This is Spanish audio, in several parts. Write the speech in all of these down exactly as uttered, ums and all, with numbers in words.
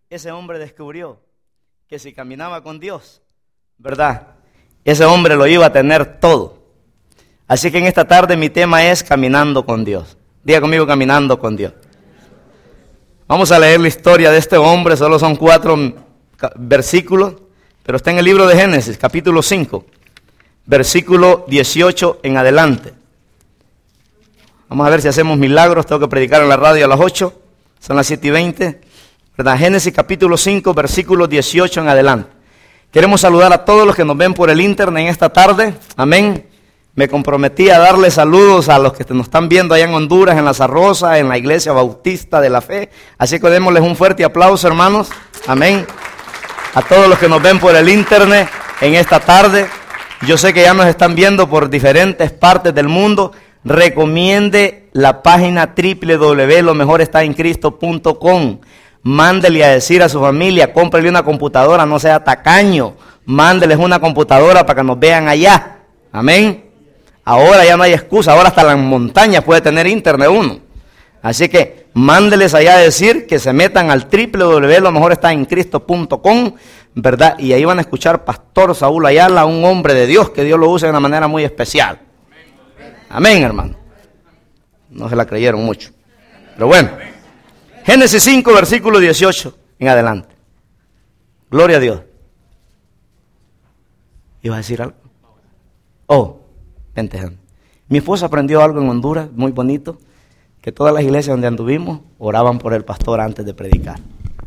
ese hombre descubrió que si caminaba con Dios, ¿verdad?, ese hombre lo iba a tener todo. Así que en esta tarde mi tema es caminando con Dios. Diga conmigo, caminando con Dios. Vamos a leer la historia de este hombre, solo son cuatro versículos, pero está en el libro de Génesis, capítulo cinco, versículo dieciocho en adelante. Vamos a ver si hacemos milagros, tengo que predicar en la radio a las ocho, son las siete y veinte, ¿verdad? Génesis capítulo cinco, versículo dieciocho en adelante. Queremos saludar a todos los que nos ven por el internet en esta tarde, amén. Me comprometí a darle saludos a los que nos están viendo allá en Honduras, en La Zarrosa, en la Iglesia Bautista de la Fe. Así que démosles un fuerte aplauso, hermanos. Amén. A todos los que nos ven por el internet en esta tarde. Yo sé que ya nos están viendo por diferentes partes del mundo. Recomiende la página doble u doble u doble u punto lo mejor está en cristo punto com. Mándele a decir a su familia, cómprele una computadora, no sea tacaño. Mándeles una computadora para que nos vean allá. Amén. Ahora ya no hay excusa, ahora hasta las montañas puede tener internet uno. Así que mándeles allá a decir que se metan al doble u doble u doble u punto lo mejor está en cristo punto com, ¿verdad? Y ahí van a escuchar Pastor Saúl Ayala, un hombre de Dios, que Dios lo usa de una manera muy especial. Amén, hermano. No se la creyeron mucho, pero bueno. Génesis cinco, versículo dieciocho en adelante. Gloria a Dios. ¿Iba a decir algo? Oh. Mi esposa aprendió algo en Honduras muy bonito, que todas las iglesias donde anduvimos oraban por el pastor antes de predicar.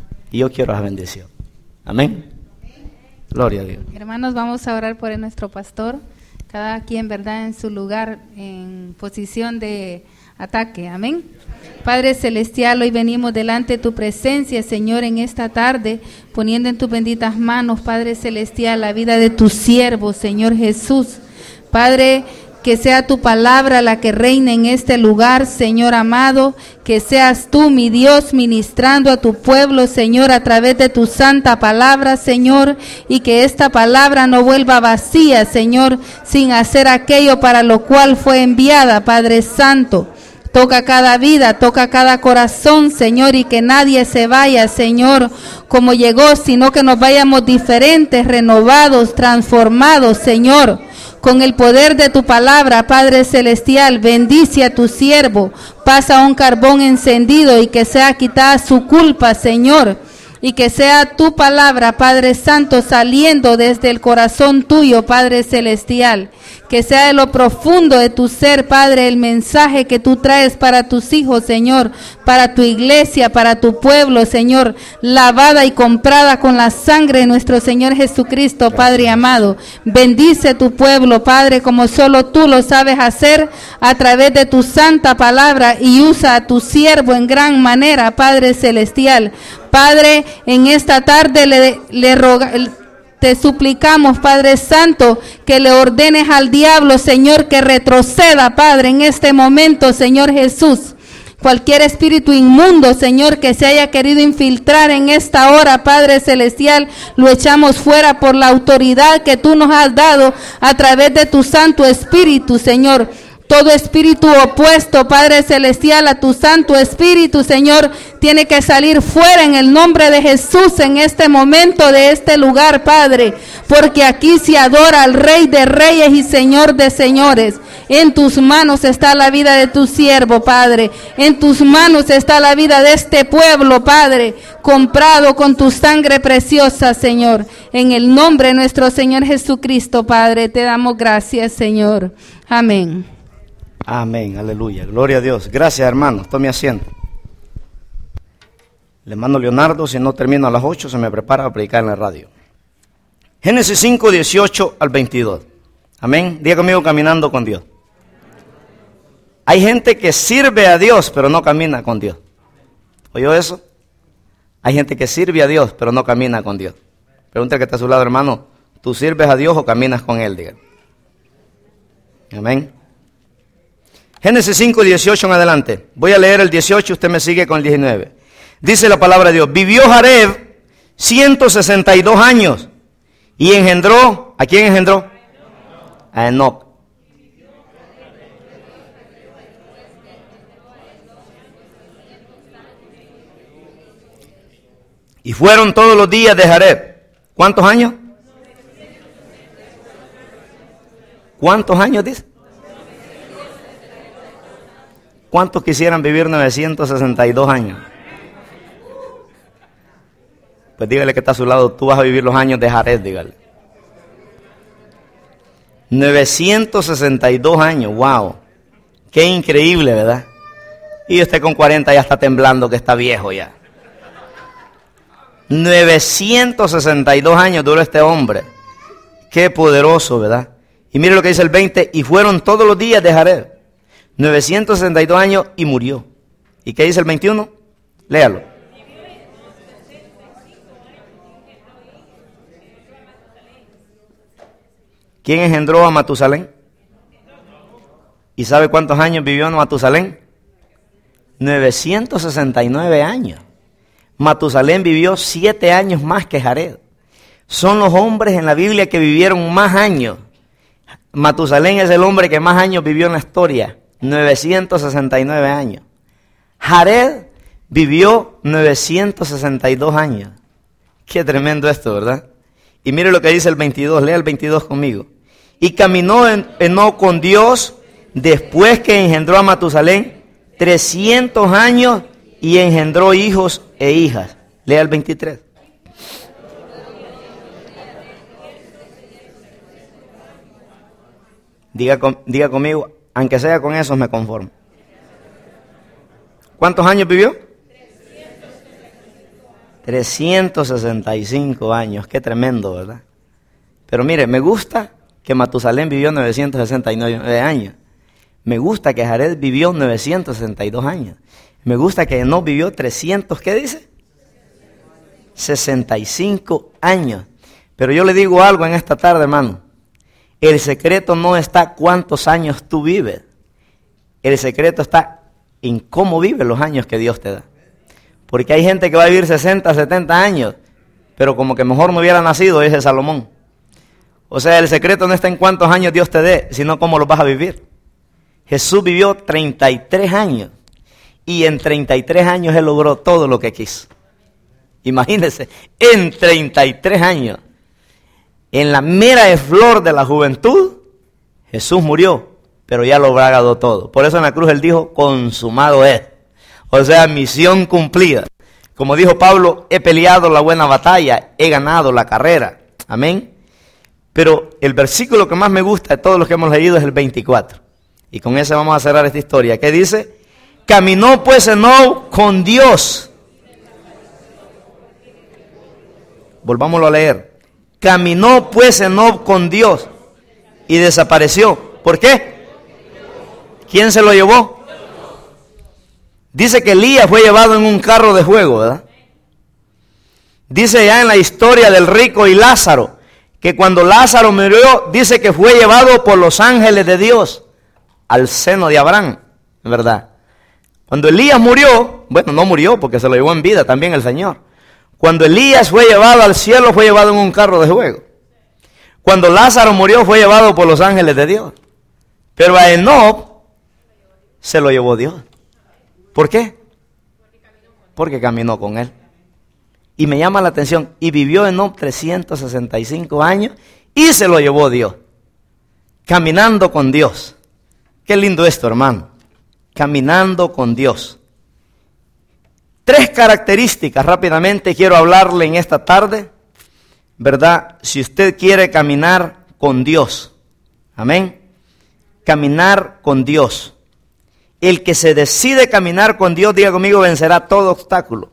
Y yo quiero la bendición. Amén. Gloria a Dios. Hermanos, vamos a orar por nuestro pastor, cada quien, verdad, en su lugar, en posición de ataque. Amén. Padre celestial, hoy venimos delante de tu presencia, Señor, en esta tarde, poniendo en tus benditas manos, Padre celestial, la vida de tu siervo, Señor Jesús. Padre, que sea tu palabra la que reine en este lugar, Señor amado, que seas tú, mi Dios, ministrando a tu pueblo, Señor, a través de tu santa palabra, Señor, y que esta palabra no vuelva vacía, Señor, sin hacer aquello para lo cual fue enviada, Padre Santo. Toca cada vida, toca cada corazón, Señor, y que nadie se vaya, Señor, como llegó, sino que nos vayamos diferentes, renovados, transformados, Señor. Con el poder de tu palabra, Padre celestial, bendice a tu siervo, pasa un carbón encendido y que sea quitada su culpa, Señor, y que sea tu palabra, Padre Santo, saliendo desde el corazón tuyo, Padre celestial, que sea de lo profundo de tu ser, Padre, el mensaje que tú traes para tus hijos, Señor, para tu iglesia, para tu pueblo, Señor, lavada y comprada con la sangre de nuestro Señor Jesucristo, Padre amado. Bendice tu pueblo, Padre, como solo tú lo sabes hacer a través de tu santa palabra, y usa a tu siervo en gran manera, Padre celestial. Padre, en esta tarde le, le roga, te suplicamos, Padre Santo, que le ordenes al diablo, Señor, que retroceda, Padre, en este momento, Señor Jesús. Cualquier espíritu inmundo, Señor, que se haya querido infiltrar en esta hora, Padre Celestial, lo echamos fuera por la autoridad que tú nos has dado a través de tu Santo Espíritu, Señor. Todo espíritu opuesto, Padre Celestial, a tu Santo Espíritu, Señor, tiene que salir fuera en el nombre de Jesús en este momento de este lugar, Padre, porque aquí se adora al Rey de Reyes y Señor de Señores. En tus manos está la vida de tu siervo, Padre. En tus manos está la vida de este pueblo, Padre, comprado con tu sangre preciosa, Señor. En el nombre de nuestro Señor Jesucristo, Padre, te damos gracias, Señor. Amén. Amén, aleluya, gloria a Dios. Gracias, hermanos, tome asiento. Le mando Leonardo, si no termino a las ocho, se me prepara a predicar en la radio. Génesis cinco, dieciocho al veintidós. Amén, diga conmigo, caminando con Dios. Hay gente que sirve a Dios, pero no camina con Dios. ¿Oyó eso? Hay gente que sirve a Dios, pero no camina con Dios. Pregúntale que está a su lado, hermano, ¿tú sirves a Dios o caminas con Él? Diga. Amén. Génesis cinco, dieciocho en adelante. Voy a leer el dieciocho, usted me sigue con el diecinueve. Dice la palabra de Dios: vivió Jared ciento sesenta y dos años y engendró, ¿a quién engendró? A Enoc. Y fueron todos los días de Jared. ¿Cuántos años? ¿Cuántos años dice? ¿Cuántos quisieran vivir novecientos sesenta y dos años? Pues dígale que está a su lado, tú vas a vivir los años de Jared, dígale. novecientos sesenta y dos años, wow. Qué increíble, ¿verdad? Y usted con cuarenta ya está temblando que está viejo ya. novecientos sesenta y dos años duró este hombre. Qué poderoso, ¿verdad? Y mire lo que dice el veinte, y fueron todos los días de Jared. novecientos sesenta y dos años y murió. ¿Y qué dice el veintiuno? Léalo. ¿Quién engendró a Matusalén? ¿Y sabe cuántos años vivió Matusalén? novecientos sesenta y nueve años. Matusalén vivió siete años más que Jared. Son los hombres en la Biblia que vivieron más años. Matusalén es el hombre que más años vivió en la historia. novecientos sesenta y nueve años. Jared vivió novecientos sesenta y dos años. Qué tremendo esto, ¿verdad? Y mire lo que dice el veintidós. Lea el veintidós conmigo. Y caminó Enoc con Dios después que engendró a Matusalén trescientos años y engendró hijos e hijas. Lea el veintitrés. Diga, diga conmigo, aunque sea con esos me conformo. ¿Cuántos años vivió? trescientos sesenta y cinco años. Qué tremendo, ¿verdad? Pero mire, me gusta que Matusalén vivió novecientos sesenta y nueve años. Me gusta que Jared vivió novecientos sesenta y dos años. Me gusta que Enoc vivió trescientos, ¿qué dice? sesenta y cinco años. Pero yo le digo algo en esta tarde, hermano. El secreto no está cuántos años tú vives. El secreto está en cómo vives los años que Dios te da. Porque hay gente que va a vivir sesenta, setenta años, pero como que mejor no hubiera nacido, dice Salomón. O sea, el secreto no está en cuántos años Dios te dé, sino cómo los vas a vivir. Jesús vivió treinta y tres años, y en treinta y tres años Él logró todo lo que quiso. Imagínense, en treinta y tres años, en la mera flor de la juventud, Jesús murió, pero ya lo logró todo. Por eso en la cruz Él dijo, consumado es. O sea, misión cumplida. Como dijo Pablo, he peleado la buena batalla, he ganado la carrera. Amén. Pero el versículo que más me gusta de todos los que hemos leído es el veinticuatro. Y con ese vamos a cerrar esta historia. ¿Qué dice? Caminó pues Enoc con Dios. Volvámoslo a leer. Caminó pues Enoc con Dios y desapareció. ¿Por qué? ¿Quién se lo llevó? Dice que Elías fue llevado en un carro de fuego, ¿verdad? Dice ya en la historia del rico y Lázaro, que cuando Lázaro murió, dice que fue llevado por los ángeles de Dios al seno de Abraham, ¿verdad? Cuando Elías murió, bueno, no murió porque se lo llevó en vida también el Señor. Cuando Elías fue llevado al cielo, fue llevado en un carro de fuego. Cuando Lázaro murió, fue llevado por los ángeles de Dios. Pero a Enoc se lo llevó Dios. ¿Por qué? Porque caminó con él. Y me llama la atención, y vivió Enoc trescientos sesenta y cinco años y se lo llevó Dios. Caminando con Dios. Qué lindo esto, hermano. Caminando con Dios. Tres características rápidamente quiero hablarle en esta tarde, ¿verdad? Si usted quiere caminar con Dios. Amén. Caminar con Dios. El que se decide caminar con Dios, diga conmigo, vencerá todo obstáculo.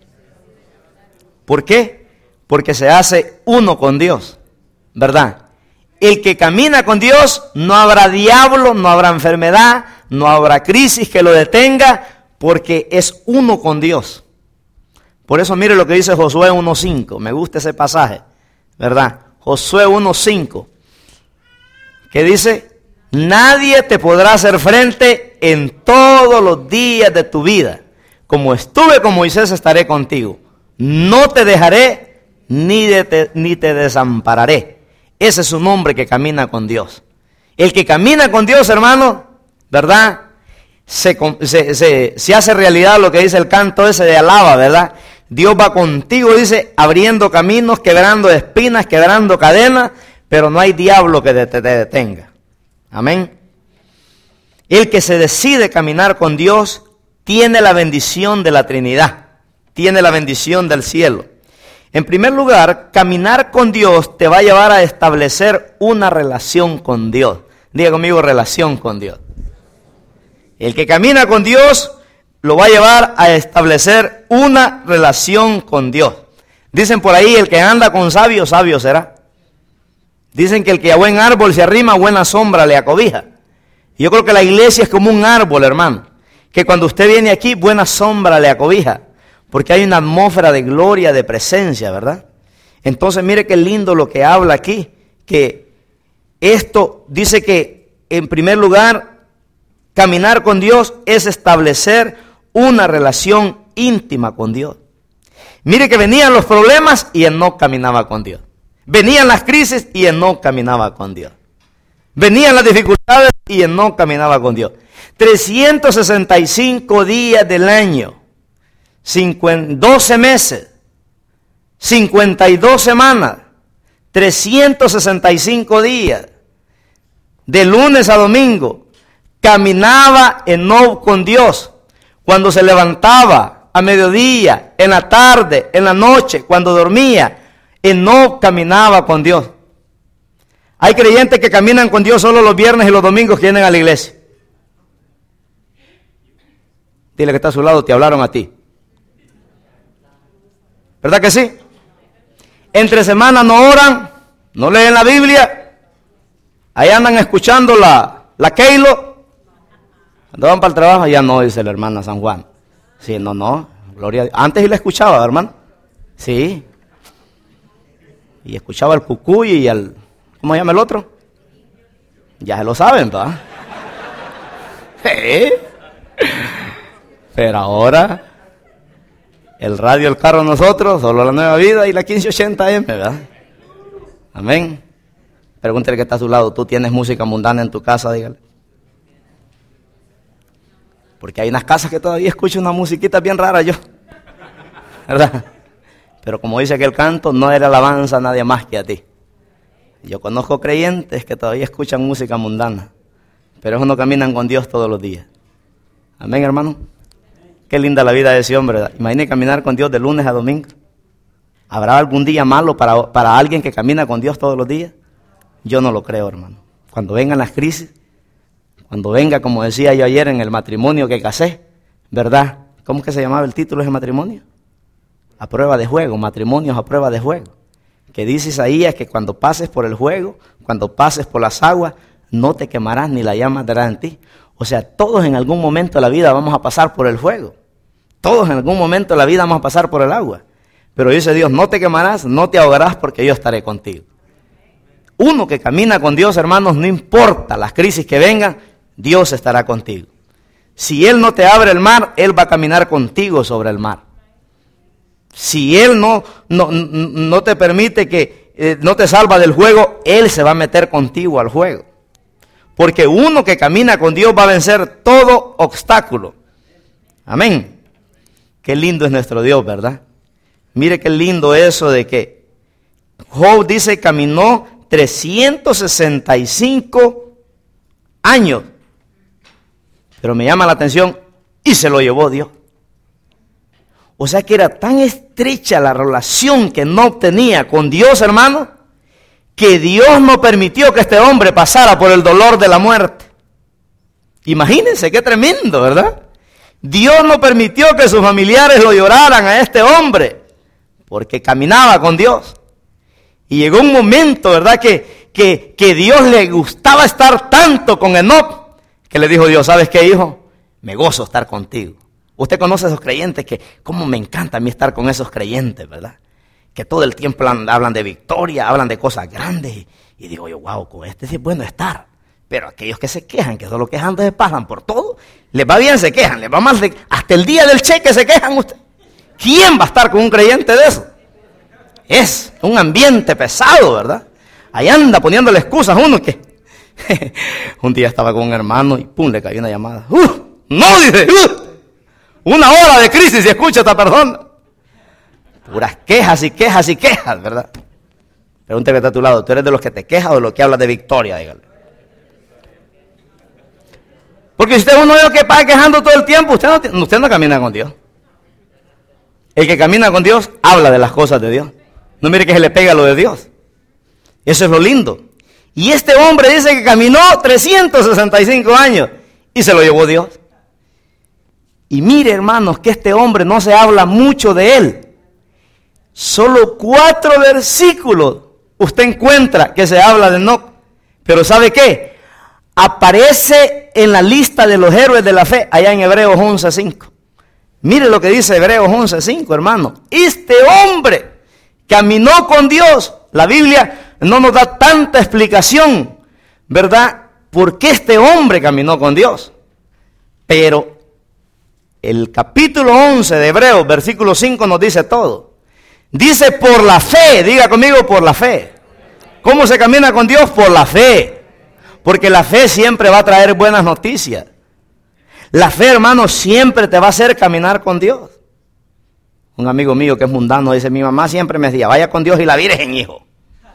¿Por qué? Porque se hace uno con Dios, ¿verdad? El que camina con Dios, no habrá diablo, no habrá enfermedad, no habrá crisis que lo detenga, porque es uno con Dios. Por eso mire lo que dice Josué uno cinco, me gusta ese pasaje, ¿verdad? Josué uno cinco, que dice, nadie te podrá hacer frente en todos los días de tu vida. Como estuve con Moisés, estaré contigo. No te dejaré, ni, de te, ni te desampararé. Ese es un hombre que camina con Dios. El que camina con Dios, hermano, ¿verdad? Se, se, se, se hace realidad lo que dice el canto ese de alaba, ¿verdad? Dios va contigo, dice, abriendo caminos, quebrando espinas, quebrando cadenas, pero no hay diablo que te, te detenga. Amén. El que se decide caminar con Dios tiene la bendición de la Trinidad, tiene la bendición del cielo. En primer lugar, caminar con Dios te va a llevar a establecer una relación con Dios. Diga conmigo, relación con Dios. El que camina con Dios lo va a llevar a establecer una relación con Dios. Dicen por ahí, el que anda con sabio, sabio será. Dicen que el que a buen árbol se arrima, buena sombra le acobija. Y yo creo que la iglesia es como un árbol, hermano, que cuando usted viene aquí, buena sombra le acobija, porque hay una atmósfera de gloria, de presencia, ¿verdad? Entonces mire qué lindo lo que habla aquí, que esto dice que en primer lugar, caminar con Dios es establecer una relación íntima con Dios. Mire que venían los problemas y él no caminaba con Dios. Venían las crisis y él no caminaba con Dios. Venían las dificultades y él no caminaba con Dios. trescientos sesenta y cinco días del año, doce meses, cincuenta y dos semanas, trescientos sesenta y cinco días, de lunes a domingo, caminaba Enoc con Dios. Cuando se levantaba, a mediodía, en la tarde, en la noche, cuando dormía, Enoc caminaba con Dios. Hay creyentes que caminan con Dios solo los viernes y los domingos que vienen a la iglesia. Dile que está a su lado, te hablaron a ti. ¿Verdad que sí? Entre semanas no oran, no leen la Biblia, ahí andan escuchando la, la Keilo. Cuando van para el trabajo, ya no, dice la hermana San Juan. Sí, no, no, gloria a Dios. Antes sí la escuchaba, hermano. Sí. Y escuchaba al cucuy y al, ¿cómo se llama el otro? Ya se lo saben, ¿verdad? ¿Eh? Pero ahora, el radio, el carro, nosotros, solo la Nueva Vida y la quince ochenta eme, ¿verdad? Amén. Pregúntale que está a su lado, ¿tú tienes música mundana en tu casa? Dígale. Porque hay unas casas que todavía escucho una musiquita bien rara yo, ¿verdad? Pero como dice aquel canto, no era alabanza a nadie más que a ti. Yo conozco creyentes que todavía escuchan música mundana, pero ellos no caminan con Dios todos los días. Amén, hermano. Qué linda la vida de ese hombre, ¿verdad? Imagine caminar con Dios de lunes a domingo. ¿Habrá algún día malo para, para alguien que camina con Dios todos los días? Yo no lo creo, hermano. Cuando vengan las crisis, cuando venga, como decía yo ayer en el matrimonio que casé, ¿verdad? ¿Cómo es que se llamaba el título de ese matrimonio? A prueba de juego, matrimonios a prueba de juego. Que dice Isaías que cuando pases por el juego, cuando pases por las aguas, no te quemarás ni la llama arderá en ti. O sea, todos en algún momento de la vida vamos a pasar por el fuego. Todos en algún momento de la vida vamos a pasar por el agua. Pero dice Dios, no te quemarás, no te ahogarás porque yo estaré contigo. Uno que camina con Dios, hermanos, no importa las crisis que vengan, Dios estará contigo. Si Él no te abre el mar, Él va a caminar contigo sobre el mar. Si Él no, no, no te permite que, eh, no te salva del juego, Él se va a meter contigo al juego. Porque uno que camina con Dios va a vencer todo obstáculo. Amén. Qué lindo es nuestro Dios, ¿verdad? Mire qué lindo eso de que Job dice caminó trescientos sesenta y cinco años. Pero me llama la atención, y se lo llevó Dios. O sea que era tan estrecha la relación que no tenía con Dios, hermano, que Dios no permitió que este hombre pasara por el dolor de la muerte. Imagínense qué tremendo, ¿verdad? Dios no permitió que sus familiares lo lloraran a este hombre, porque caminaba con Dios. Y llegó un momento, ¿verdad?, que, que, que Dios le gustaba estar tanto con Enoc, que le dijo Dios, ¿sabes qué, hijo? Me gozo estar contigo. Usted conoce a esos creyentes que, cómo me encanta a mí estar con esos creyentes, ¿verdad? Que todo el tiempo hablan de victoria, hablan de cosas grandes. Y digo yo, wow, con este sí es bueno estar. Pero aquellos que se quejan, que solo quejando se pasan por todo, les va bien, se quejan, les va mal, de, hasta el día del cheque se quejan usted. ¿Quién va a estar con un creyente de eso? Es un ambiente pesado, ¿verdad? Ahí anda poniéndole excusas a uno que... un día estaba con un hermano y pum, le cayó una llamada. ¡Uh! ¡No! Dice, ¡Uh! Una hora de crisis y escucha a esta persona. Puras quejas y quejas y quejas, ¿verdad? Pregúntale que está a tu lado, ¿tú eres de los que te quejas o de los que hablas de victoria? Dígale. Porque si usted es uno de los que está quejando todo el tiempo, usted no, usted no camina con Dios. El que camina con Dios habla de las cosas de Dios. No mire que se le pega lo de Dios. Eso es lo lindo. Y este hombre dice que caminó trescientos sesenta y cinco años y se lo llevó Dios. Y mire, hermanos, que este hombre no se habla mucho de él. Solo cuatro versículos usted encuentra que se habla de Enoc. Pero ¿sabe qué? Aparece en la lista de los héroes de la fe, allá en Hebreos once cinco. Mire lo que dice Hebreos once cinco, hermano. Este hombre caminó con Dios. La Biblia no nos da tanta explicación, ¿verdad? ¿Por qué este hombre caminó con Dios? Pero el capítulo once de Hebreos, versículo cinco, nos dice todo. Dice por la fe, diga conmigo, por la fe. ¿Cómo se camina con Dios? Por la fe. Porque la fe siempre va a traer buenas noticias. La fe, hermano, siempre te va a hacer caminar con Dios. Un amigo mío que es mundano dice, mi mamá siempre me decía, vaya con Dios y la Virgen, hijo.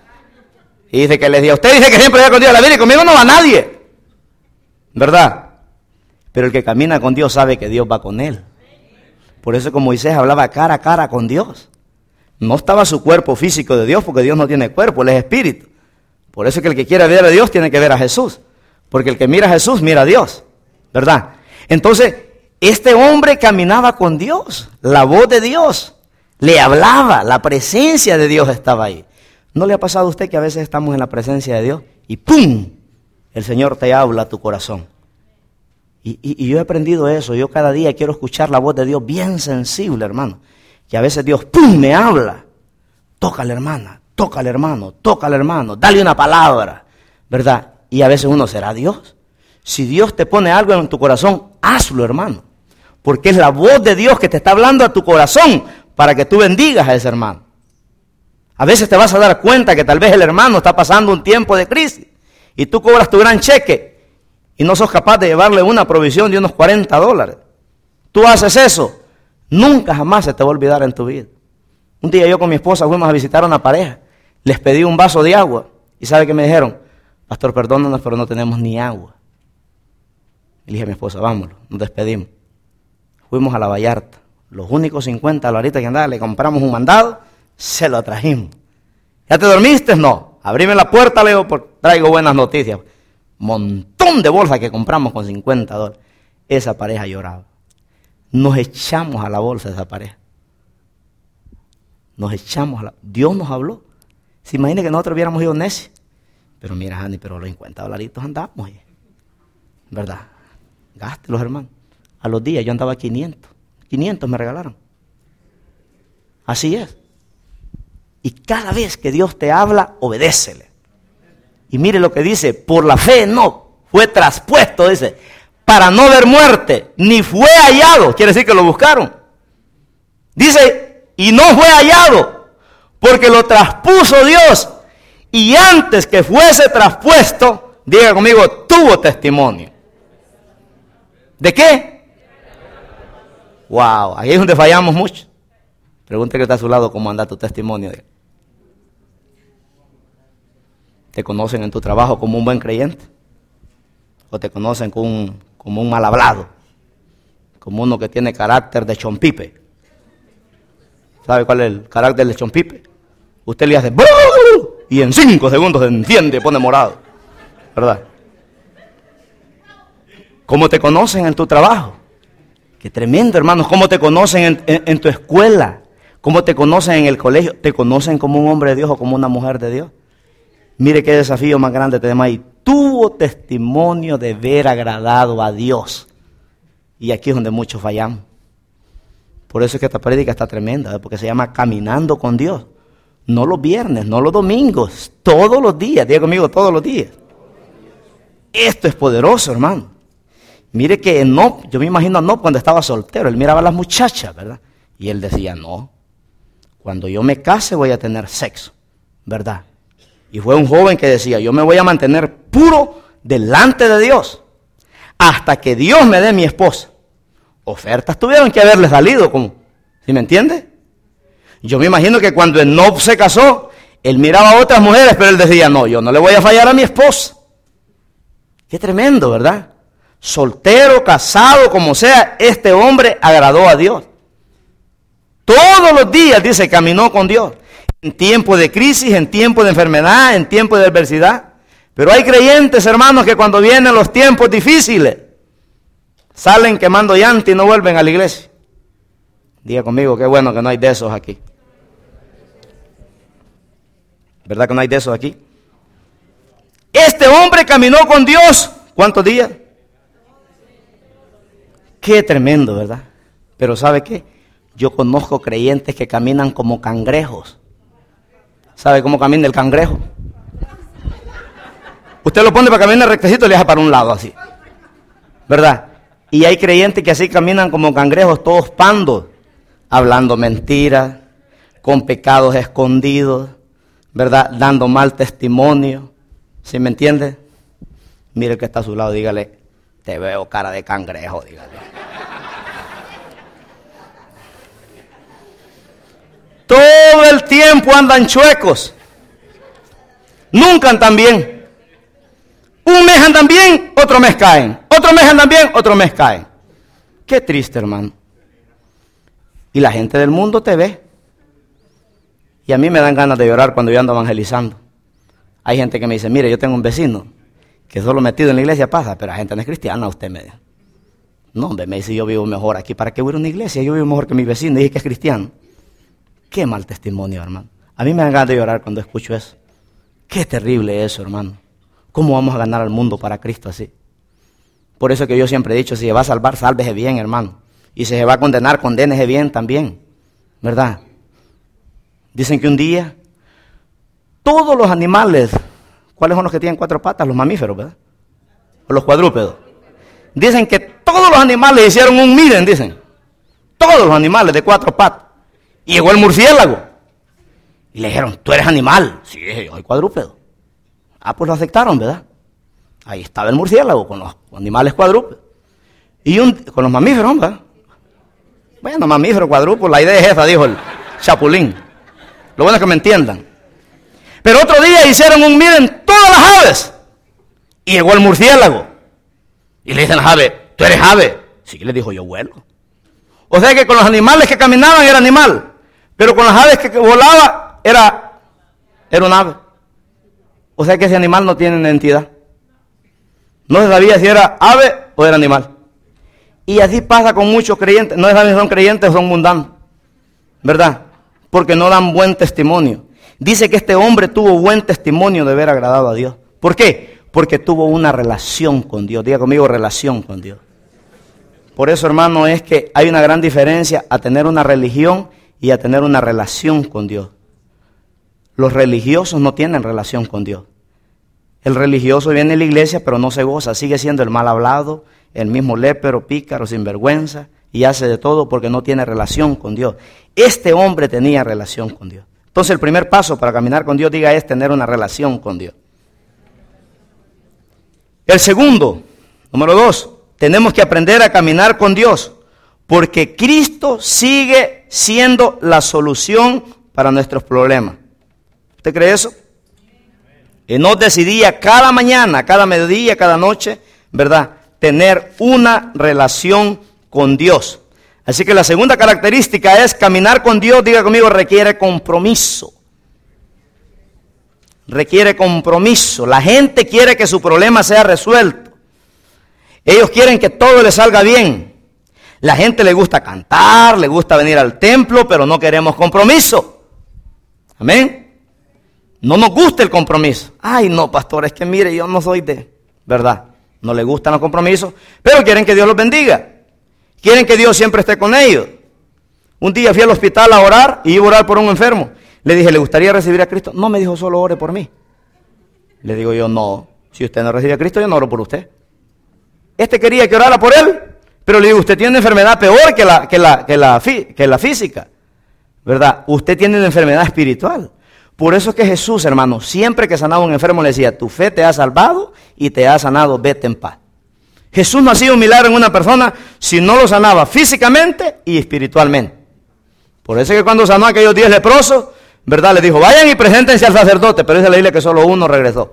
Y dice que le decía, usted dice que siempre vaya con Dios y la Virgen, conmigo no va nadie. ¿Verdad? Pero el que camina con Dios sabe que Dios va con él. Por eso como Moisés hablaba cara a cara con Dios. No estaba su cuerpo físico de Dios, porque Dios no tiene cuerpo, Él es espíritu. Por eso es que el que quiere ver a Dios tiene que ver a Jesús. Porque el que mira a Jesús, mira a Dios. ¿Verdad? Entonces, este hombre caminaba con Dios. La voz de Dios le hablaba. La presencia de Dios estaba ahí. ¿No le ha pasado a usted que a veces estamos en la presencia de Dios y ¡pum! El Señor te habla a tu corazón? Y, y, y yo he aprendido eso. Yo cada día quiero escuchar la voz de Dios bien sensible, hermano. Que a veces Dios ¡pum! Me habla. Toca a la hermana, toca al hermano, toca al hermano, dale una palabra, ¿verdad? Y a veces uno será Dios. Si Dios te pone algo en tu corazón, hazlo, hermano. Porque es la voz de Dios que te está hablando a tu corazón para que tú bendigas a ese hermano. A veces te vas a dar cuenta que tal vez el hermano está pasando un tiempo de crisis y tú cobras tu gran cheque y no sos capaz de llevarle una provisión de unos cuarenta dólares. Tú haces eso, nunca jamás se te va a olvidar en tu vida. Un día yo con mi esposa fuimos a visitar a una pareja, les pedí un vaso de agua y ¿sabe qué me dijeron? Pastor, perdónanos, pero no tenemos ni agua. Y le dije a mi esposa, vámonos, nos despedimos. Fuimos a la Vallarta, los únicos cincuenta dolaritos que andaba, le compramos un mandado, se lo trajimos. ¿Ya te dormiste? No. Abrime la puerta, Leo, porque traigo buenas noticias. Montón de bolsas que compramos con cincuenta dólares. Esa pareja lloraba. Nos echamos a la bolsa de esa pareja. Nos echamos a la... Dios nos habló. Se imagina que nosotros hubiéramos ido necios. Pero mira, Andy, pero los cincuenta dolaritos andamos. ¿Verdad? Gástelos, hermano. A los días yo andaba quinientos. quinientos me regalaron. Así es. Y cada vez que Dios te habla, obedécele. Y mire lo que dice, por la fe no, fue traspuesto, dice, para no ver muerte, ni fue hallado. Quiere decir que lo buscaron. Dice, y no fue hallado, porque lo traspuso Dios. Y antes que fuese traspuesto, diga conmigo, tuvo testimonio. ¿De qué? Wow, ahí es donde fallamos mucho. Pregúntale que está a su lado cómo anda tu testimonio. ¿Te conocen en tu trabajo como un buen creyente? ¿O te conocen como un, como un mal hablado? Como uno que tiene carácter de chompipe. ¿Sabe cuál es el carácter de chompipe? Usted le hace y en cinco segundos se enciende y pone morado. ¿Verdad? ¿Cómo te conocen en tu trabajo? Qué tremendo, hermanos. ¿Cómo te conocen en, en, en tu escuela? ¿Cómo te conocen en el colegio? ¿Te conocen como un hombre de Dios o como una mujer de Dios? Mire qué desafío más grande tenemos ahí. Tuvo testimonio de ver agradado a Dios. Y aquí es donde muchos fallamos. Por eso es que esta prédica está tremenda, ¿eh? Porque se llama Caminando con Dios. No los viernes, no los domingos, todos los días. Diga conmigo, todos los días. Esto es poderoso, hermano. Mire que no, yo me imagino a no cuando estaba soltero. Él miraba a las muchachas, ¿verdad? Y él decía, no, cuando yo me case voy a tener sexo, ¿verdad? Y fue un joven que decía, yo me voy a mantener puro delante de Dios hasta que Dios me dé mi esposa. Ofertas tuvieron que haberle salido, como, ¿sí me entiende? Yo me imagino que cuando Enoc se casó, él miraba a otras mujeres, pero él decía, no, yo no le voy a fallar a mi esposa. Qué tremendo, ¿verdad? Soltero, casado, como sea, este hombre agradó a Dios. Todos los días, dice, caminó con Dios. En tiempo de crisis, en tiempo de enfermedad, en tiempo de adversidad. Pero hay creyentes, hermanos, que cuando vienen los tiempos difíciles, salen quemando llanta y no vuelven a la iglesia. Diga conmigo, qué bueno que no hay de esos aquí. ¿Verdad que no hay de esos aquí? Este hombre caminó con Dios, ¿cuántos días? Qué tremendo, ¿verdad? Pero ¿sabe qué? Yo conozco creyentes que caminan como cangrejos. ¿Sabe cómo camina el cangrejo? Usted lo pone para caminar rectecito y le deja para un lado así, ¿verdad? Y hay creyentes que así caminan como cangrejos, todos pandos, hablando mentiras, con pecados escondidos, ¿verdad? Dando mal testimonio. ¿Sí me entiende? Mire el que está a su lado, dígale, te veo cara de cangrejo, dígale. Todo el tiempo andan chuecos. Nunca andan bien. Un mes andan bien, otro mes caen. Otro mes andan bien, otro mes caen. Qué triste, hermano. Y la gente del mundo te ve. Y a mí me dan ganas de llorar cuando yo ando evangelizando. Hay gente que me dice, mire, yo tengo un vecino que solo metido en la iglesia pasa, pero la gente no es cristiana, usted me dice. No, hombre, me dice, yo vivo mejor aquí. ¿Para qué voy a ir a una iglesia? Yo vivo mejor que mi vecino. Dije que es cristiano. Qué mal testimonio, hermano. A mí me dan ganas de llorar cuando escucho eso. Qué terrible eso, hermano. ¿Cómo vamos a ganar al mundo para Cristo así? Por eso que yo siempre he dicho, si se va a salvar, sálvese bien, hermano. Y si se va a condenar, condénese bien también. ¿Verdad? Dicen que un día, todos los animales, ¿cuáles son los que tienen cuatro patas? Los mamíferos, ¿verdad? O los cuadrúpedos. Dicen que todos los animales hicieron un miren, dicen. Todos los animales de cuatro patas. Y llegó el murciélago. Y le dijeron, ¿tú eres animal? Sí, yo soy cuadrúpedo. Ah, pues lo aceptaron, ¿verdad? Ahí estaba el murciélago con los animales cuadrúpedos. Y un, con los mamíferos, ¿verdad? Bueno, mamíferos, cuadrúpedos, la idea es esa, dijo el chapulín. Lo bueno es que me entiendan. Pero otro día hicieron un miren todas las aves. Y llegó el murciélago. Y le dicen a las aves, ¿tú eres ave? Sí, le dijo, yo vuelo. O sea que con los animales que caminaban era animal. Pero con las aves que volaba era, era un ave. O sea que ese animal no tiene identidad. No se sabía si era ave o era animal. Y así pasa con muchos creyentes. No saben si son creyentes o son mundanos. ¿Verdad? Porque no dan buen testimonio. Dice que este hombre tuvo buen testimonio de haber agradado a Dios. ¿Por qué? Porque tuvo una relación con Dios. Diga conmigo, relación con Dios. Por eso, hermano, es que hay una gran diferencia a tener una religión y a tener una relación con Dios. Los religiosos no tienen relación con Dios. El religioso viene a la iglesia, pero no se goza. Sigue siendo el mal hablado, el mismo lépero, pícaro, sinvergüenza, y hace de todo porque no tiene relación con Dios. Este hombre tenía relación con Dios. Entonces, el primer paso para caminar con Dios, diga, es tener una relación con Dios. El segundo, número dos, tenemos que aprender a caminar con Dios, porque Cristo sigue siendo la solución para nuestros problemas. ¿Usted cree eso? Enoc decidía cada mañana, cada mediodía, cada noche, ¿verdad?, tener una relación con Dios. Así que la segunda característica es caminar con Dios, diga conmigo, requiere compromiso. Requiere compromiso. La gente quiere que su problema sea resuelto. Ellos quieren que todo les salga bien. La gente le gusta cantar, le gusta venir al templo, pero no queremos compromiso. Amén. No nos gusta el compromiso. Ay, no, pastor, es que mire, yo no soy de... ¿Verdad? No le gustan los compromisos, pero quieren que Dios los bendiga. Quieren que Dios siempre esté con ellos. Un día fui al hospital a orar y iba a orar por un enfermo. Le dije, ¿le gustaría recibir a Cristo? No, me dijo, solo ore por mí. Le digo yo, no, si usted no recibe a Cristo, yo no oro por usted. Este quería que orara por él, pero le digo, usted tiene una enfermedad peor que la, que la, que la, que la física, ¿verdad? Usted tiene una enfermedad espiritual. Por eso es que Jesús, hermano, siempre que sanaba a un enfermo le decía, tu fe te ha salvado y te ha sanado, vete en paz. Jesús no hacía un milagro en una persona si no lo sanaba físicamente y espiritualmente. Por eso es que cuando sanó a aquellos diez leprosos, ¿verdad? Le dijo, vayan y preséntense al sacerdote, pero dice la Biblia que solo uno regresó.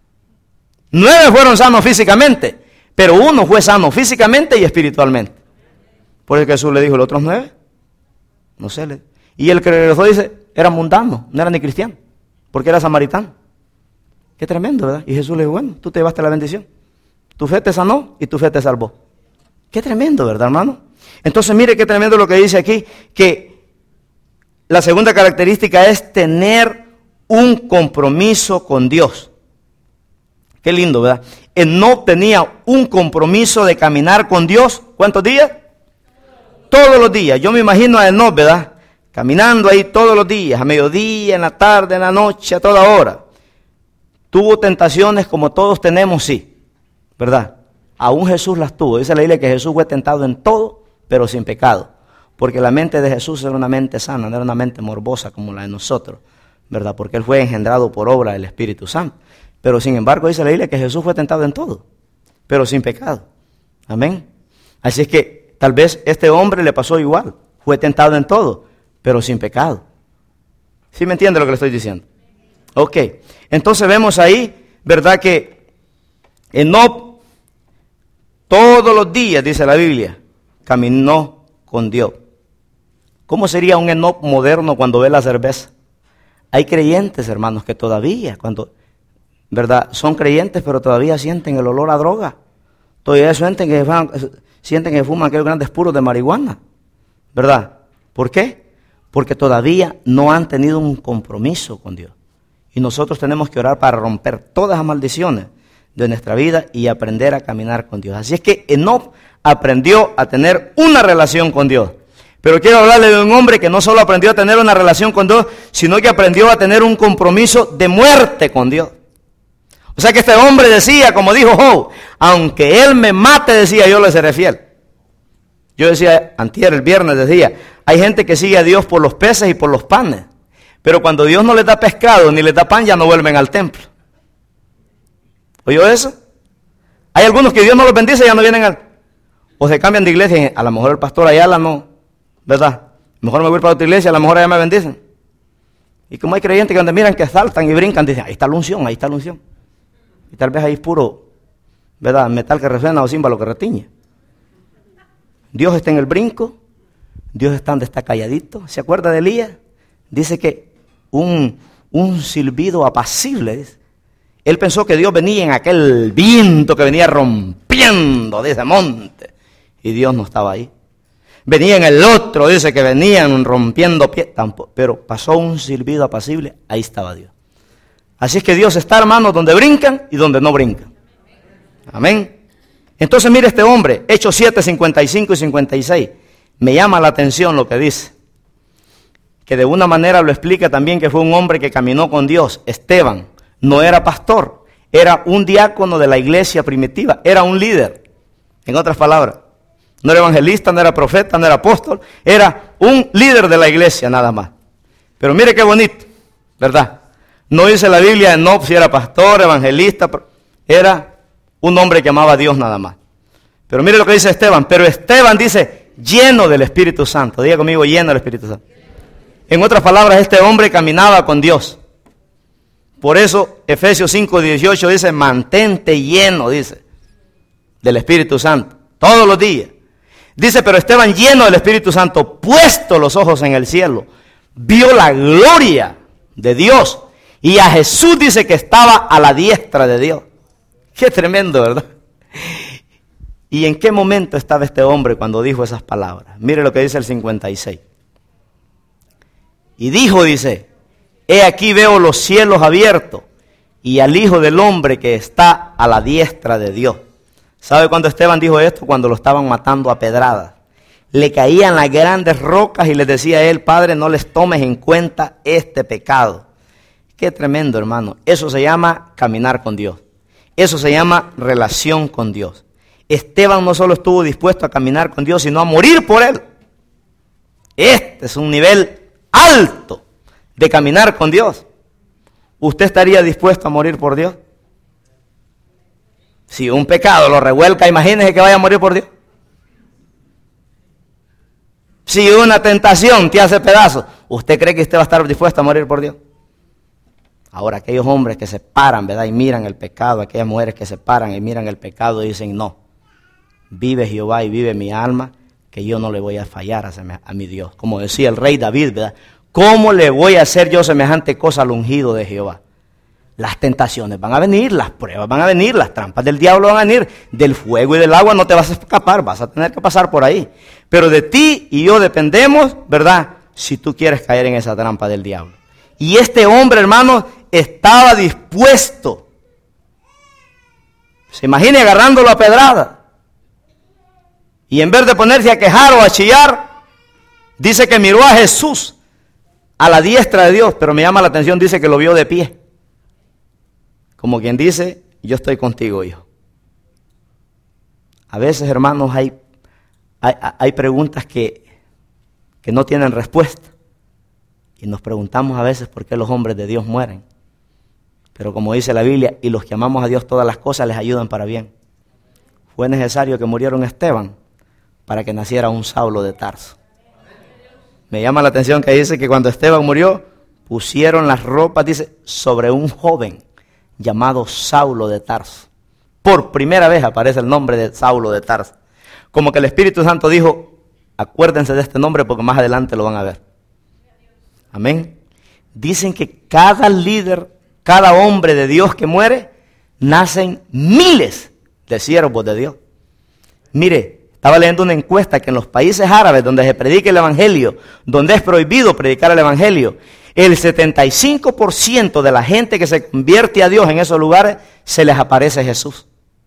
Nueve fueron sanos físicamente, pero uno fue sano físicamente y espiritualmente. Por eso Jesús le dijo, ¿los otros nueve? No sé. Le... Y el que regresó dice, era mundano, no era ni cristiano, porque era samaritano. Qué tremendo, ¿verdad? Y Jesús le dijo, bueno, tú te llevaste la bendición. Tu fe te sanó y tu fe te salvó. Qué tremendo, ¿verdad, hermano? Entonces, mire qué tremendo lo que dice aquí, que la segunda característica es tener un compromiso con Dios. Qué lindo, ¿verdad? Enoc tenía un compromiso de caminar con Dios. ¿Cuántos días? Todos los días. Yo me imagino a Enoc, ¿verdad? Caminando ahí todos los días, a mediodía, en la tarde, en la noche, a toda hora. Tuvo tentaciones como todos tenemos, sí, ¿verdad? Aún Jesús las tuvo. Dice la Biblia que Jesús fue tentado en todo, pero sin pecado. Porque la mente de Jesús era una mente sana, no era una mente morbosa como la de nosotros, ¿verdad? Porque Él fue engendrado por obra del Espíritu Santo. Pero sin embargo dice la Biblia que Jesús fue tentado en todo, pero sin pecado. Amén. Así es que tal vez este hombre le pasó igual. Fue tentado en todo, pero sin pecado. ¿Sí me entiende lo que le estoy diciendo? Ok. Entonces vemos ahí, ¿verdad? Que Enoc todos los días, dice la Biblia, caminó con Dios. ¿Cómo sería un Enoc moderno cuando ve la cerveza? Hay creyentes, hermanos, que todavía, cuando, ¿verdad? Son creyentes, pero todavía sienten el olor a droga. Todavía sienten que, sienten que fuman aquellos grandes puros de marihuana, ¿verdad? ¿Por qué? Porque todavía no han tenido un compromiso con Dios. Y nosotros tenemos que orar para romper todas las maldiciones de nuestra vida y aprender a caminar con Dios. Así es que Enoc aprendió a tener una relación con Dios. Pero quiero hablarle de un hombre que no solo aprendió a tener una relación con Dios, sino que aprendió a tener un compromiso de muerte con Dios. O sea que este hombre decía, como dijo Job, aunque él me mate, decía, yo le seré fiel. Yo decía, antier, el viernes decía, hay gente que sigue a Dios por los peces y por los panes. Pero cuando Dios no les da pescado ni les da pan, ya no vuelven al templo. ¿Oyó eso? Hay algunos que Dios no los bendice y ya no vienen al... O se cambian de iglesia y a lo mejor el pastor Ayala no, ¿verdad? Mejor me voy para otra iglesia, a lo mejor allá me bendicen. Y como hay creyentes que donde miran que saltan y brincan, dicen, ahí está la unción, ahí está la unción. Y tal vez ahí es puro, ¿verdad? Metal que resuena o címbalo que retiñe. Dios está en el brinco, Dios está donde está calladito. ¿Se acuerda de Elías? Dice que un, un silbido apacible, dice. Él pensó que Dios venía en aquel viento que venía rompiendo de ese monte. Y Dios no estaba ahí. Venía en el otro, dice que venían rompiendo pies. Pero pasó un silbido apacible, ahí estaba Dios. Así es que Dios está, hermanos, donde brincan y donde no brincan. Amén. Entonces mire este hombre, Hechos siete, cincuenta y cinco y cincuenta y seis. Me llama la atención lo que dice. Que de una manera lo explica también que fue un hombre que caminó con Dios. Esteban no era pastor, era un diácono de la iglesia primitiva, era un líder. En otras palabras, no era evangelista, no era profeta, no era apóstol, era un líder de la iglesia nada más. Pero mire qué bonito, ¿verdad? No dice la Biblia no si era pastor, evangelista, era un hombre que amaba a Dios nada más. Pero mire lo que dice Esteban, pero Esteban dice lleno del Espíritu Santo. Diga conmigo, lleno del Espíritu Santo. En otras palabras, este hombre caminaba con Dios. Por eso Efesios cinco, dieciocho dice, mantente lleno, dice, del Espíritu Santo, todos los días. Dice, pero Esteban lleno del Espíritu Santo, puesto los ojos en el cielo, vio la gloria de Dios. Y a Jesús dice que estaba a la diestra de Dios. Qué tremendo, ¿verdad? ¿Y en qué momento estaba este hombre cuando dijo esas palabras? Mire lo que dice el cincuenta y seis. Y dijo, dice, he aquí veo los cielos abiertos y al Hijo del Hombre que está a la diestra de Dios. ¿Sabe cuándo Esteban dijo esto? Cuando lo estaban matando a pedradas. Le caían las grandes rocas y les decía a él, Padre, no les tomes en cuenta este pecado. Qué tremendo, hermano. Eso se llama caminar con Dios. Eso se llama relación con Dios. Esteban no solo estuvo dispuesto a caminar con Dios, sino a morir por él. Este es un nivel alto de caminar con Dios. ¿Usted estaría dispuesto a morir por Dios? Si un pecado lo revuelca, imagínese que vaya a morir por Dios. Si una tentación te hace pedazos, ¿usted cree que usted va a estar dispuesto a morir por Dios? Ahora, aquellos hombres que se paran, ¿verdad? Y miran el pecado, aquellas mujeres que se paran y miran el pecado y dicen, no, vive Jehová y vive mi alma, que yo no le voy a fallar a, a mi Dios. Como decía el rey David, ¿verdad? ¿Cómo le voy a hacer yo semejante cosa al ungido de Jehová? Las tentaciones van a venir, las pruebas van a venir, las trampas del diablo van a venir, del fuego y del agua no te vas a escapar, vas a tener que pasar por ahí. Pero de ti y yo dependemos, ¿verdad? Si tú quieres caer en esa trampa del diablo. Y este hombre, hermano, estaba dispuesto. Se imagina agarrándolo a pedrada. Y en vez de ponerse a quejar o a chillar, dice que miró a Jesús a la diestra de Dios, pero me llama la atención, dice que lo vio de pie. Como quien dice, yo estoy contigo, hijo. A veces, hermanos, hay, hay, hay preguntas que, que no tienen respuesta. Y nos preguntamos a veces por qué los hombres de Dios mueren. Pero como dice la Biblia, y los que amamos a Dios todas las cosas les ayudan para bien. Fue necesario que muriera un Esteban para que naciera un Saulo de Tarso. Me llama la atención que dice que cuando Esteban murió, pusieron las ropas, dice, sobre un joven llamado Saulo de Tarso. Por primera vez aparece el nombre de Saulo de Tarso. Como que el Espíritu Santo dijo, acuérdense de este nombre porque más adelante lo van a ver. Amén. Dicen que cada líder, cada hombre de Dios que muere, nacen miles de siervos de Dios. Mire, estaba leyendo una encuesta que en los países árabes donde se predica el evangelio, donde es prohibido predicar el evangelio, el setenta y cinco por ciento de la gente que se convierte a Dios en esos lugares, se les aparece Jesús.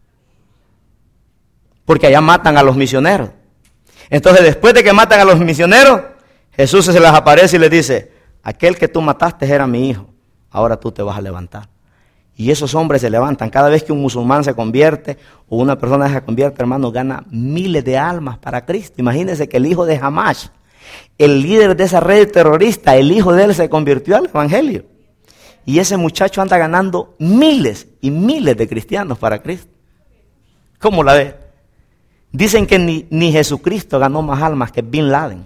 Porque allá matan a los misioneros. Entonces, después de que matan a los misioneros, Jesús se les aparece y les dice, aquel que tú mataste era mi hijo, ahora tú te vas a levantar. Y esos hombres se levantan. Cada vez que un musulmán se convierte o una persona se convierte, hermano, gana miles de almas para Cristo. Imagínense que el hijo de Hamas, el líder de esa red terrorista, el hijo de él se convirtió al evangelio. Y ese muchacho anda ganando miles y miles de cristianos para Cristo. ¿Cómo la ve? Dicen que ni, ni Jesucristo ganó más almas que Bin Laden.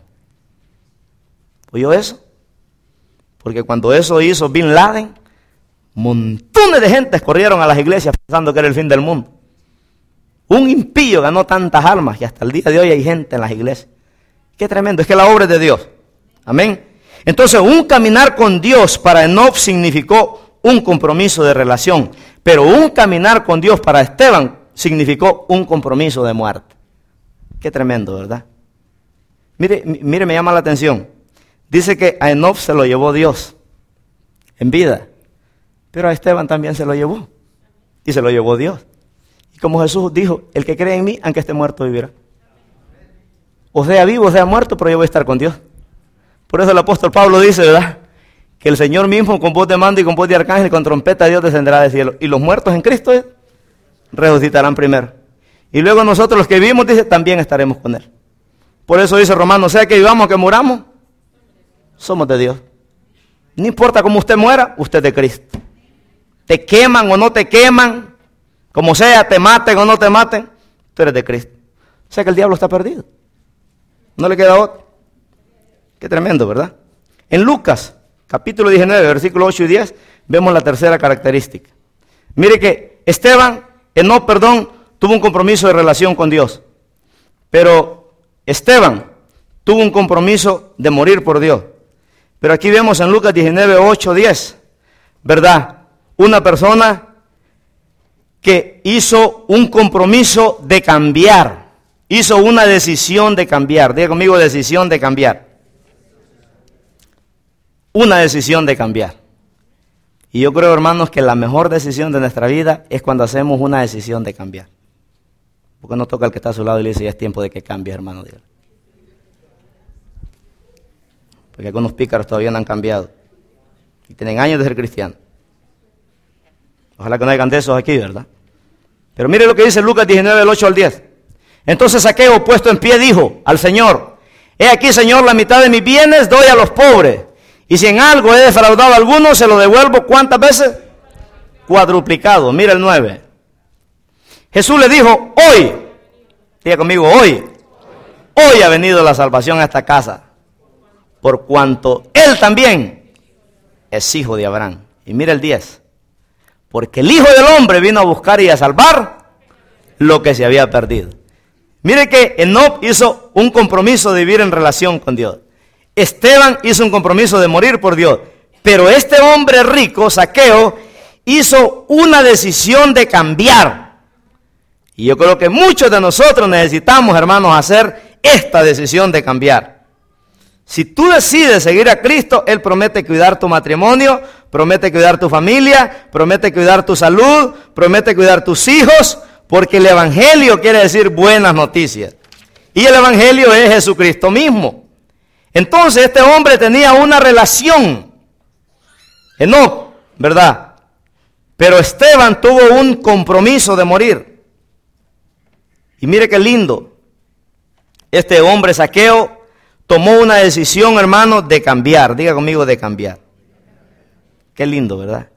¿Oyó eso? Porque cuando eso hizo Bin Laden, montones de gente corrieron a las iglesias pensando que era el fin del mundo. Un impío ganó tantas almas y hasta el día de hoy hay gente en las iglesias. Qué tremendo, es que la obra es de Dios. Amén. Entonces, un caminar con Dios para Enoc significó un compromiso de relación, pero un caminar con Dios para Esteban significó un compromiso de muerte. Qué tremendo, ¿verdad? Mire, mire, me llama la atención. Dice que a Enoc se lo llevó Dios en vida, pero a Esteban también se lo llevó, y se lo llevó Dios. Y como Jesús dijo, el que cree en mí, aunque esté muerto, vivirá. O sea vivo, o sea muerto, pero yo voy a estar con Dios. Por eso el apóstol Pablo dice, ¿verdad?, que el Señor mismo con voz de mando y con voz de arcángel, con trompeta de Dios descenderá del cielo. Y los muertos en Cristo resucitarán primero. Y luego nosotros los que vivimos, dice, también estaremos con Él. Por eso dice Romanos, sea que vivamos o que muramos, somos de Dios. No importa cómo usted muera, usted es de Cristo. Te queman o no te queman, como sea, te maten o no te maten, tú eres de Cristo. O sea que el diablo está perdido. No le queda otro. Qué tremendo, ¿verdad? En Lucas, capítulo diecinueve, versículos ocho y diez, vemos la tercera característica. Mire que Esteban, Enoc, perdón, tuvo un compromiso de relación con Dios. Pero Esteban tuvo un compromiso de morir por Dios. Pero aquí vemos en Lucas diecinueve, ocho, diez, ¿verdad? Una persona que hizo un compromiso de cambiar. Hizo una decisión de cambiar. Diga conmigo, decisión de cambiar. Una decisión de cambiar. Y yo creo, hermanos, que la mejor decisión de nuestra vida es cuando hacemos una decisión de cambiar. ¿Por qué no toca al que está a su lado y le dice, ya es tiempo de que cambie, hermano? Dígale. Porque algunos pícaros todavía no han cambiado. Y tienen años de ser cristianos. Ojalá que no hayan de esos aquí, ¿verdad? Pero mire lo que dice Lucas diecinueve, del ocho al diez. Entonces Zaqueo, puesto en pie, dijo al Señor, he aquí, Señor, la mitad de mis bienes doy a los pobres. Y si en algo he defraudado a alguno, se lo devuelvo, ¿cuántas veces? Cuadruplicado. Mira el nueve. Jesús le dijo, hoy, diga conmigo, hoy, hoy ha venido la salvación a esta casa, por cuanto él también es hijo de Abraham. Y mira el diez. Porque el Hijo del Hombre vino a buscar y a salvar lo que se había perdido. Mire que Enoc hizo un compromiso de vivir en relación con Dios. Esteban hizo un compromiso de morir por Dios. Pero este hombre rico, Zaqueo, hizo una decisión de cambiar. Y yo creo que muchos de nosotros necesitamos, hermanos, hacer esta decisión de cambiar. Si tú decides seguir a Cristo, Él promete cuidar tu matrimonio, promete cuidar tu familia, promete cuidar tu salud, promete cuidar tus hijos, porque el Evangelio quiere decir buenas noticias. Y el Evangelio es Jesucristo mismo. Entonces este hombre tenía una relación, Enoc, ¿verdad? Pero Esteban tuvo un compromiso de morir. Y mire qué lindo. Este hombre Zaqueo tomó una decisión, hermano, de cambiar. Diga conmigo, de cambiar. Qué lindo, ¿verdad?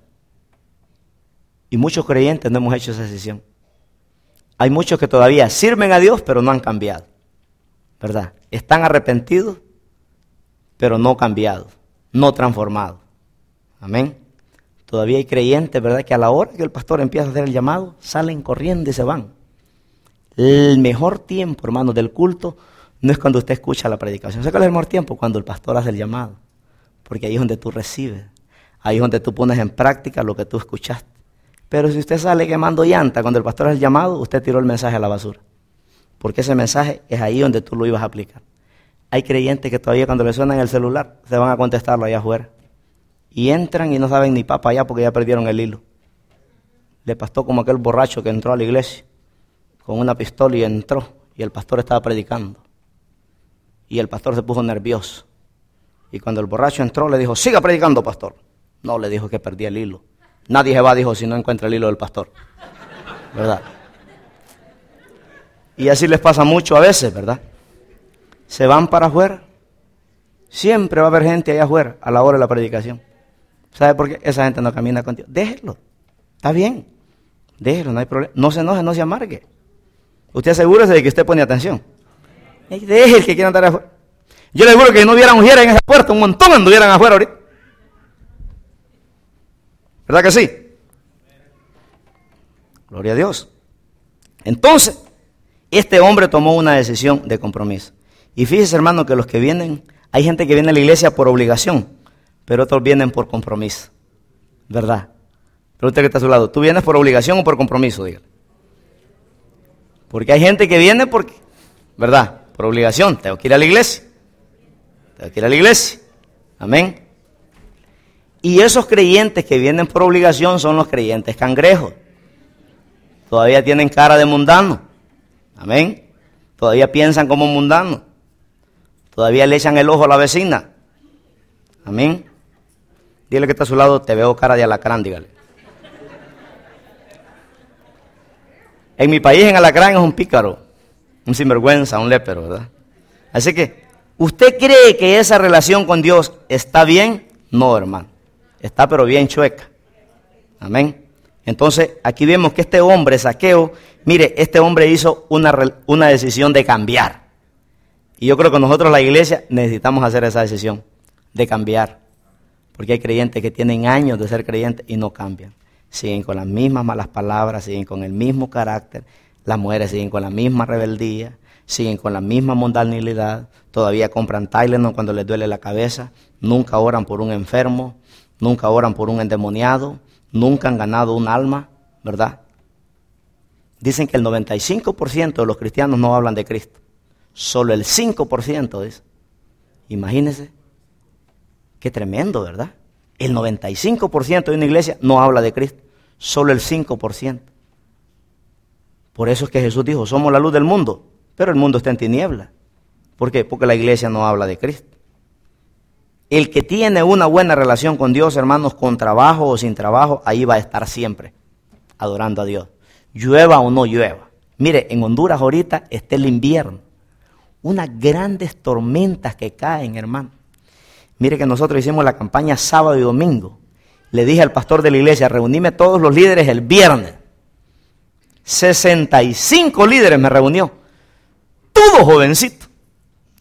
Y muchos creyentes no hemos hecho esa decisión. Hay muchos que todavía sirven a Dios, pero no han cambiado, ¿verdad? Están arrepentidos, pero no cambiados, no transformados. Amén. Todavía hay creyentes, ¿verdad?, que a la hora que el pastor empieza a hacer el llamado, salen corriendo y se van. El mejor tiempo, hermano, del culto no es cuando usted escucha la predicación. ¿Sabe cuál es el mejor tiempo? Cuando el pastor hace el llamado. Porque ahí es donde tú recibes. Ahí es donde tú pones en práctica lo que tú escuchaste. Pero si usted sale quemando llanta cuando el pastor hace el llamado, usted tiró el mensaje a la basura. Porque ese mensaje es ahí donde tú lo ibas a aplicar. Hay creyentes que todavía cuando le suena en el celular, se van a contestarlo allá afuera. Y entran y no saben ni papa allá porque ya perdieron el hilo. Le pasó como aquel borracho que entró a la iglesia con una pistola y entró. Y el pastor estaba predicando. Y el pastor se puso nervioso. Y cuando el borracho entró, le dijo, siga predicando, pastor. No, le dijo que perdía el hilo. Nadie se va, dijo, si no encuentra el hilo del pastor. ¿Verdad? Y así les pasa mucho a veces, ¿verdad? Se van para afuera. Siempre va a haber gente allá afuera a la hora de la predicación. ¿Sabe por qué? Esa gente no camina contigo. Déjelo. Está bien. Déjelo, no hay problema. No se enoje, no se amargue. Usted asegúrese de que usted pone atención. Deje el que quiera andar afuera. Yo le juro que no hubieran mujeres en esa puerta, un montón anduvieran afuera ahorita. ¿Verdad que sí? Gloria a Dios. Entonces, este hombre tomó una decisión de compromiso. Y fíjese, hermano, que los que vienen, hay gente que viene a la iglesia por obligación, pero otros vienen por compromiso. ¿Verdad? Pero usted que está a su lado, ¿tú vienes por obligación o por compromiso? Dígale. Porque hay gente que viene porque, ¿verdad? Por obligación, tengo que ir a la iglesia. Tengo que ir a la iglesia. Amén. Y esos creyentes que vienen por obligación son los creyentes cangrejos. Todavía tienen cara de mundano. Amén. Todavía piensan como mundanos. Todavía le echan el ojo a la vecina. Amén. Dile que está a su lado, te veo cara de alacrán, dígale. En mi país, en alacrán es un pícaro, un sinvergüenza, un lépero, ¿verdad? Así que, ¿usted cree que esa relación con Dios está bien? No, hermano. Está pero bien chueca. Amén. Entonces, aquí vemos que este hombre, Zaqueo, mire, este hombre hizo una, una decisión de cambiar. Y yo creo que nosotros, la iglesia, necesitamos hacer esa decisión de cambiar. Porque hay creyentes que tienen años de ser creyentes y no cambian. Siguen con las mismas malas palabras, siguen con el mismo carácter. Las mujeres siguen con la misma rebeldía, siguen con la misma mundanalidad. Todavía compran Tylenol cuando les duele la cabeza. Nunca oran por un enfermo. Nunca oran por un endemoniado, nunca han ganado un alma, ¿verdad? Dicen que el noventa y cinco por ciento de los cristianos no hablan de Cristo. Solo el cinco por ciento dice. Imagínense. Qué tremendo, ¿verdad? El noventa y cinco por ciento de una iglesia no habla de Cristo. Solo el cinco por ciento. Por eso es que Jesús dijo, somos la luz del mundo, pero el mundo está en tinieblas. ¿Por qué? Porque la iglesia no habla de Cristo. El que tiene una buena relación con Dios, hermanos, con trabajo o sin trabajo, ahí va a estar siempre, adorando a Dios. Llueva o no llueva. Mire, en Honduras ahorita está el invierno. Unas grandes tormentas que caen, hermano. Mire que nosotros hicimos la campaña sábado y domingo. Le dije al pastor de la iglesia, reuníme todos los líderes el viernes. sesenta y cinco líderes me reunió. Todos jovencitos.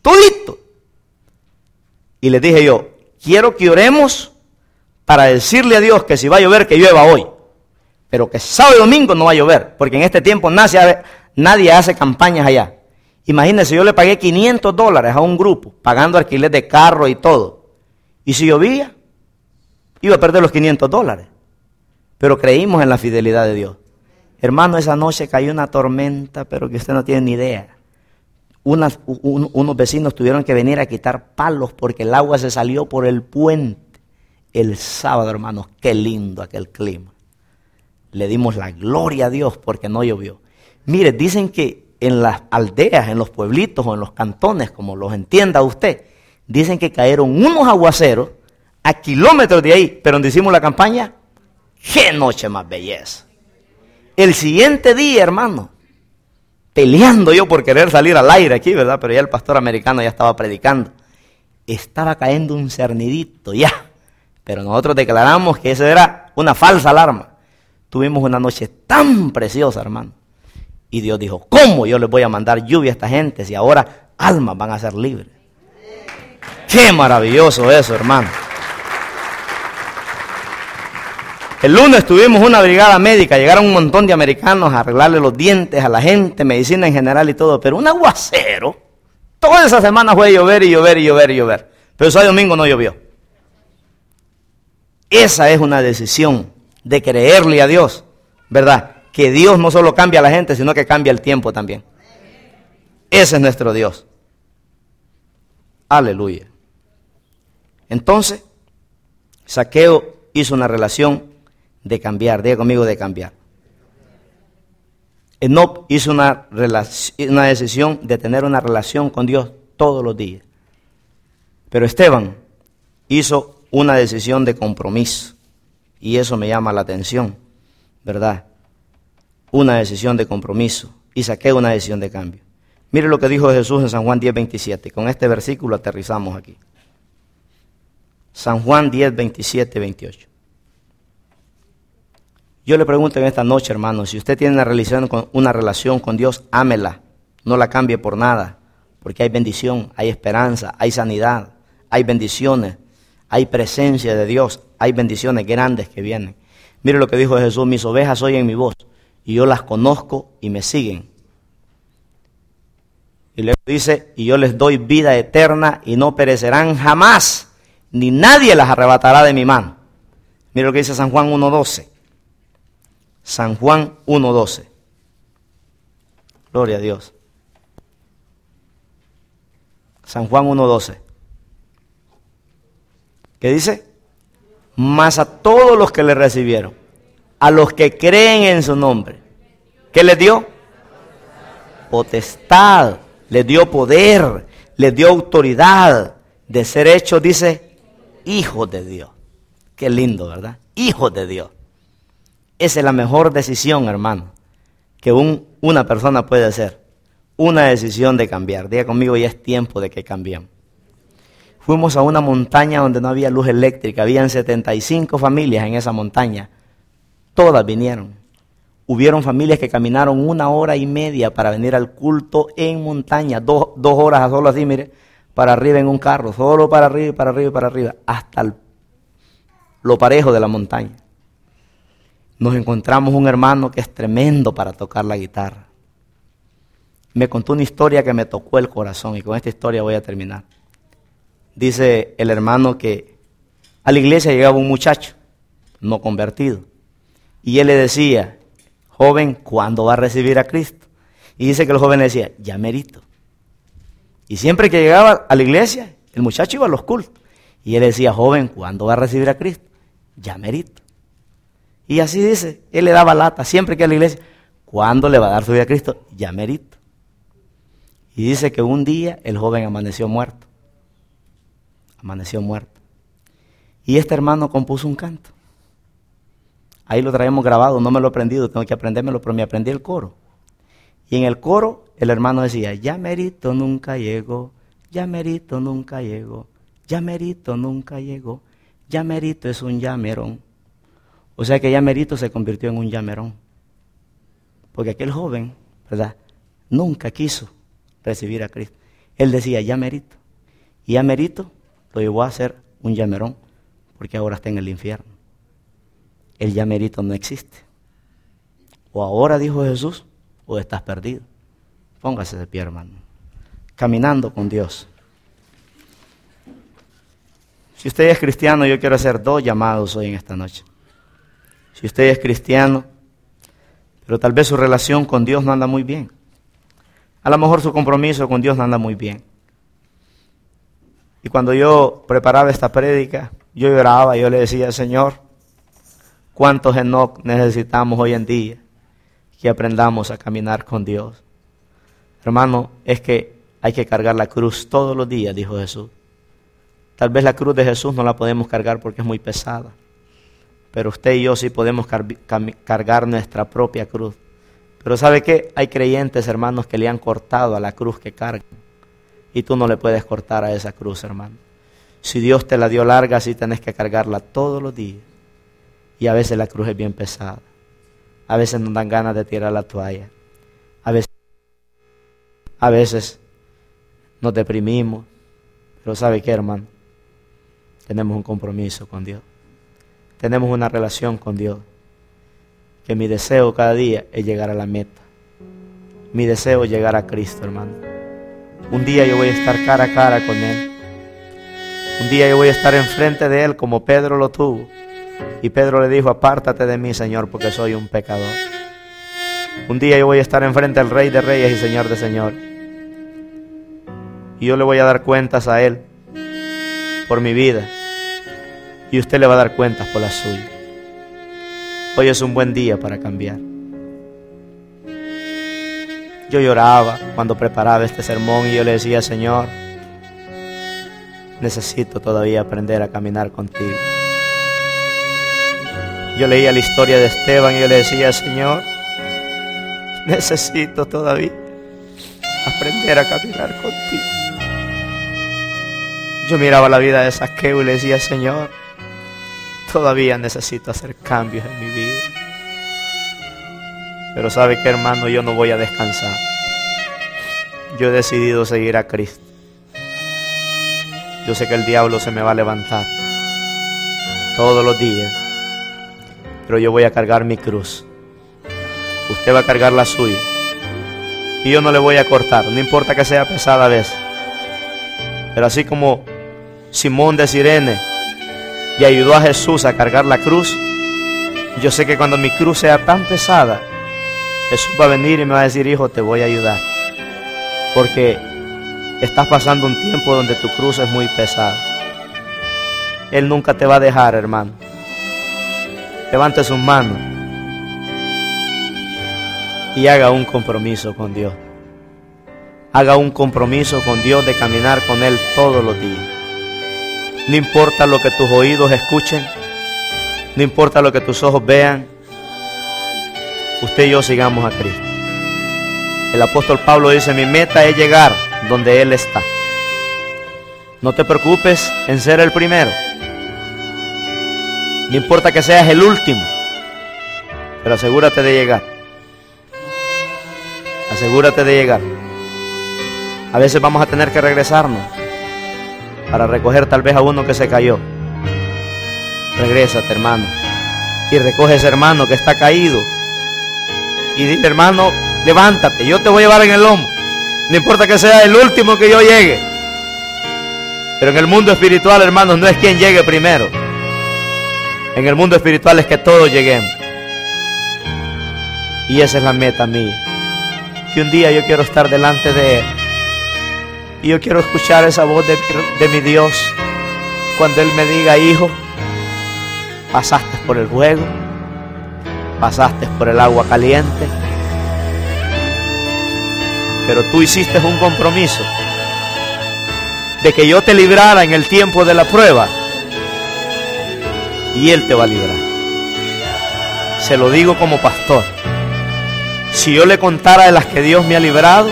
todito. Y les dije yo, quiero que oremos para decirle a Dios que si va a llover, que llueva hoy. Pero que sábado y domingo no va a llover, porque en este tiempo nadie, nadie hace campañas allá. Imagínense, yo le pagué quinientos dólares a un grupo, pagando alquiler de carro y todo. Y si llovía, iba a perder los quinientos dólares. Pero creímos en la fidelidad de Dios. Hermano, esa noche cayó una tormenta, pero que usted no tiene ni idea. Unas, un, unos vecinos tuvieron que venir a quitar palos porque el agua se salió por el puente. El sábado, hermanos, qué lindo aquel clima. Le dimos la gloria a Dios porque no llovió. Mire, dicen que en las aldeas, en los pueblitos o en los cantones, como los entienda usted, dicen que cayeron unos aguaceros a kilómetros de ahí, pero donde hicimos la campaña, ¡qué noche más belleza! El siguiente día, hermano, peleando yo por querer salir al aire aquí, ¿verdad? Pero ya el pastor americano ya estaba predicando. Estaba cayendo un cernidito ya, pero nosotros declaramos que eso era una falsa alarma. Tuvimos una noche tan preciosa, hermano. Y Dios dijo, ¿cómo yo les voy a mandar lluvia a esta gente si ahora almas van a ser libres? ¡Qué maravilloso eso, hermano! El lunes tuvimos una brigada médica, llegaron un montón de americanos a arreglarle los dientes a la gente, medicina en general y todo, pero un aguacero, toda esa semana fue llover y llover y llover y llover, pero sábado y domingo no llovió. Esa es una decisión de creerle a Dios, ¿verdad? Que Dios no solo cambia a la gente, sino que cambia el tiempo también. Ese es nuestro Dios. Aleluya. Entonces, Zaqueo hizo una relación de cambiar, diga conmigo, de cambiar. Enoc hizo una, una decisión de tener una relación con Dios todos los días. Pero Esteban hizo una decisión de compromiso. Y eso me llama la atención, ¿verdad? Una decisión de compromiso. Y Zaqueo una decisión de cambio. Mire lo que dijo Jesús en San Juan diez, veintisiete. Con este versículo aterrizamos aquí. San Juan diez, veintisiete, veintiocho. Yo le pregunto en esta noche, hermano, si usted tiene una relación, con, una relación con Dios, ámela, no la cambie por nada, porque hay bendición, hay esperanza, hay sanidad, hay bendiciones, hay presencia de Dios, hay bendiciones grandes que vienen. Mire lo que dijo Jesús, mis ovejas oyen mi voz, y yo las conozco y me siguen. Y luego dice, y yo les doy vida eterna y no perecerán jamás, ni nadie las arrebatará de mi mano. Mire lo que dice San Juan uno doce. San Juan uno doce. Gloria a Dios. San Juan uno doce. ¿Qué dice? Mas a todos los que le recibieron, a los que creen en su nombre, ¿qué les dio? Potestad, les dio poder, les dio autoridad de ser hechos, dice, hijos de Dios. Qué lindo, ¿verdad? Hijos de Dios. Esa es la mejor decisión, hermano, que un, una persona puede hacer. Una decisión de cambiar. Diga conmigo, ya es tiempo de que cambiemos. Fuimos a una montaña donde no había luz eléctrica. Habían setenta y cinco familias en esa montaña. Todas vinieron. Hubieron familias que caminaron una hora y media para venir al culto en montaña. Dos, dos horas a solo así, mire, para arriba en un carro. Solo para arriba y para arriba y para arriba. Hasta el, lo parejo de la montaña. Nos encontramos un hermano que es tremendo para tocar la guitarra. Me contó una historia que me tocó el corazón y con esta historia voy a terminar. Dice el hermano que a la iglesia llegaba un muchacho no convertido y él le decía, joven, ¿cuándo va a recibir a Cristo? Y dice que el joven le decía, ya merito. Y siempre que llegaba a la iglesia, el muchacho iba a los cultos y él le decía, joven, ¿cuándo va a recibir a Cristo? Ya merito. Y así dice, él le daba lata siempre que a la iglesia, ¿cuándo le va a dar su vida a Cristo? Ya merito. Y dice que un día el joven amaneció muerto. Amaneció muerto. Y este hermano compuso un canto. Ahí lo traemos grabado, no me lo he aprendido, tengo que aprendérmelo, pero me aprendí el coro. Y en el coro el hermano decía, ya merito nunca llegó, ya merito nunca llegó, ya merito nunca llegó, ya merito es un llamerón. O sea que ya merito se convirtió en un llamerón. Porque aquel joven, ¿verdad?, nunca quiso recibir a Cristo. Él decía, ya merito. Y ya merito lo llevó a hacer un llamerón, porque ahora está en el infierno. El ya merito no existe. O ahora, dijo Jesús, o estás perdido. Póngase de pie, hermano. Caminando con Dios. Si usted es cristiano, yo quiero hacer dos llamados hoy en esta noche. Si usted es cristiano, pero tal vez su relación con Dios no anda muy bien. A lo mejor su compromiso con Dios no anda muy bien. Y cuando yo preparaba esta prédica, yo lloraba, yo le decía, Señor, ¿cuántos Enoc necesitamos hoy en día que aprendamos a caminar con Dios? Hermano, es que hay que cargar la cruz todos los días, dijo Jesús. Tal vez la cruz de Jesús no la podemos cargar porque es muy pesada, pero usted y yo sí podemos car- cargar nuestra propia cruz. Pero ¿sabe qué? Hay creyentes, hermanos, que le han cortado a la cruz que cargan, y tú no le puedes cortar a esa cruz, hermano. Si Dios te la dio larga, sí tenés que cargarla todos los días, y a veces la cruz es bien pesada, a veces nos dan ganas de tirar la toalla, a veces, a veces nos deprimimos, pero ¿sabe qué, hermano? Tenemos un compromiso con Dios. Tenemos una relación con Dios. Que mi deseo cada día es llegar a la meta. Mi deseo es llegar a Cristo, hermano. Un día yo voy a estar cara a cara con Él. Un día yo voy a estar enfrente de Él como Pedro lo tuvo. Y Pedro le dijo, apártate de mí, Señor, porque soy un pecador. Un día yo voy a estar enfrente del Rey de Reyes y Señor de Señores. Y yo le voy a dar cuentas a Él por mi vida, y usted le va a dar cuentas por la suya. Hoy es un buen día para cambiar. Yo lloraba cuando preparaba este sermón y yo le decía, Señor, necesito todavía aprender a caminar contigo. Yo leía la historia de Esteban y yo le decía, Señor, necesito todavía aprender a caminar contigo. Yo miraba la vida de Zaqueo y le decía, Señor, todavía necesito hacer cambios en mi vida. Pero ¿sabe qué, hermano? Yo no voy a descansar. Yo he decidido seguir a Cristo. Yo sé que el diablo se me va a levantar todos los días, pero yo voy a cargar mi cruz. Usted va a cargar la suya. Y yo no le voy a cortar, no importa que sea pesada a veces. Pero así como Simón de Cirene y ayudó a Jesús a cargar la cruz, yo sé que cuando mi cruz sea tan pesada, Jesús va a venir y me va a decir, hijo, te voy a ayudar, porque estás pasando un tiempo donde tu cruz es muy pesada. Él nunca te va a dejar, hermano. Levante sus manos y haga un compromiso con Dios. Haga un compromiso con Dios de caminar con Él todos los días. No importa lo que tus oídos escuchen, no importa lo que tus ojos vean, usted y yo sigamos a Cristo. El apóstol Pablo dice, mi meta es llegar donde Él está. No te preocupes en ser el primero. No importa que seas el último, pero asegúrate de llegar. Asegúrate de llegar. A veces vamos a tener que regresarnos para recoger tal vez a uno que se cayó. Regrésate, hermano, y recoge ese hermano que está caído y dile, hermano, levántate, yo te voy a llevar en el lomo. No importa que sea el último que yo llegue, pero en el mundo espiritual, hermanos, no es quien llegue primero. En el mundo espiritual es que todos lleguemos, y esa es la meta mía. Que un día yo quiero estar delante de Él y yo quiero escuchar esa voz de, de mi Dios cuando Él me diga, hijo, pasaste por el fuego, pasaste por el agua caliente, pero tú hiciste un compromiso de que yo te librara en el tiempo de la prueba, y Él te va a librar. Se lo digo como pastor. Si yo le contara de las que Dios me ha librado,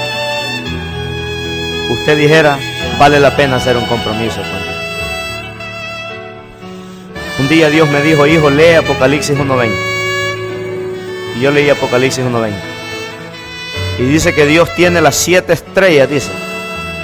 usted dijera, vale la pena hacer un compromiso con Dios. Un día Dios me dijo, hijo, lee Apocalipsis uno veinte. Y yo leí Apocalipsis uno veinte. Y dice que Dios tiene las siete estrellas, dice,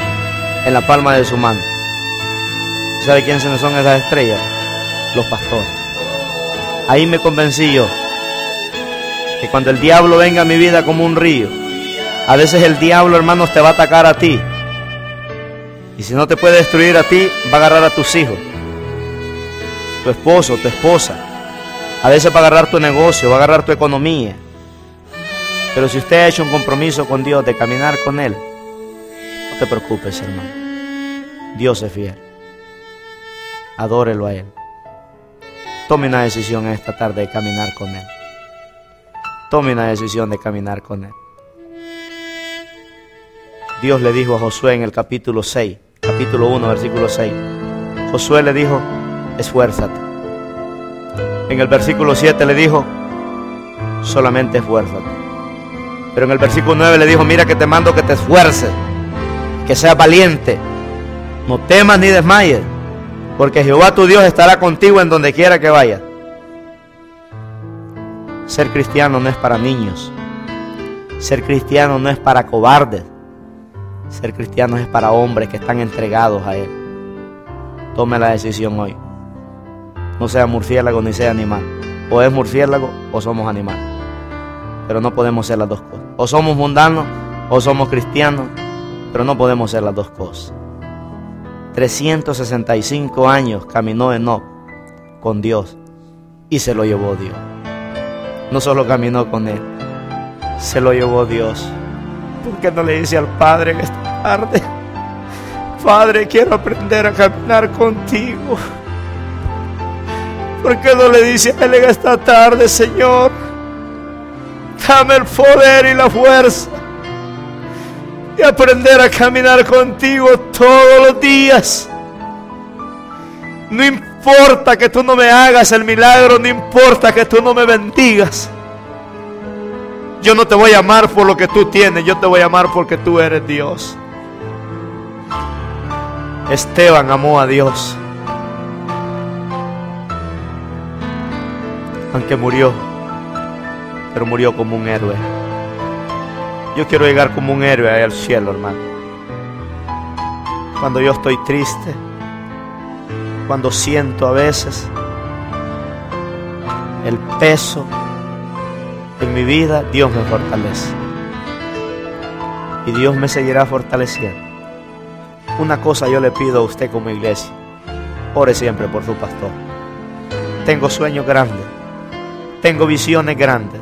en la palma de su mano. ¿Sabe quiénes son esas estrellas? Los pastores. Ahí me convencí yo que cuando el diablo venga a mi vida como un río, a veces el diablo, hermanos, te va a atacar a ti. Y si no te puede destruir a ti, va a agarrar a tus hijos, tu esposo, tu esposa. A veces va a agarrar tu negocio, va a agarrar tu economía. Pero si usted ha hecho un compromiso con Dios de caminar con Él, no te preocupes, hermano. Dios es fiel. Adórelo a Él. Tome una decisión esta tarde de caminar con Él. Tome una decisión de caminar con Él. Dios le dijo a Josué en el capítulo seis, capítulo uno, versículo seis. Josué le dijo, esfuérzate. En el versículo siete le dijo, solamente esfuérzate. Pero en el versículo nueve le dijo, mira que te mando que te esfuerces, que seas valiente, no temas ni desmayes, porque Jehová tu Dios estará contigo en donde quiera que vayas. Ser cristiano no es para niños. Ser cristiano no es para cobardes. Ser cristiano es para hombres que están entregados a Él. Tome la decisión hoy. No sea murciélago ni sea animal. O es murciélago o somos animales. Pero no podemos ser las dos cosas. O somos mundanos o somos cristianos, pero no podemos ser las dos cosas. trescientos sesenta y cinco años caminó Enoc con Dios y se lo llevó Dios. No solo caminó con Él, se lo llevó Dios. ¿Por qué no le dice al Padre en esta tarde, Padre, quiero aprender a caminar contigo? ¿Por qué no le dice a Él en esta tarde, Señor, dame el poder y la fuerza y aprender a caminar contigo todos los días? No importa que tú no me hagas el milagro, no importa que tú no me bendigas. Yo no te voy a amar por lo que tú tienes, yo te voy a amar porque tú eres Dios. Esteban amó a Dios, aunque murió, pero murió como un héroe. Yo quiero llegar como un héroe al cielo, hermano. Cuando yo estoy triste, cuando siento a veces el peso en mi vida, Dios me fortalece. Y Dios me seguirá fortaleciendo. Una cosa yo le pido a usted como iglesia: ore siempre por su pastor. Tengo sueños grandes, tengo visiones grandes,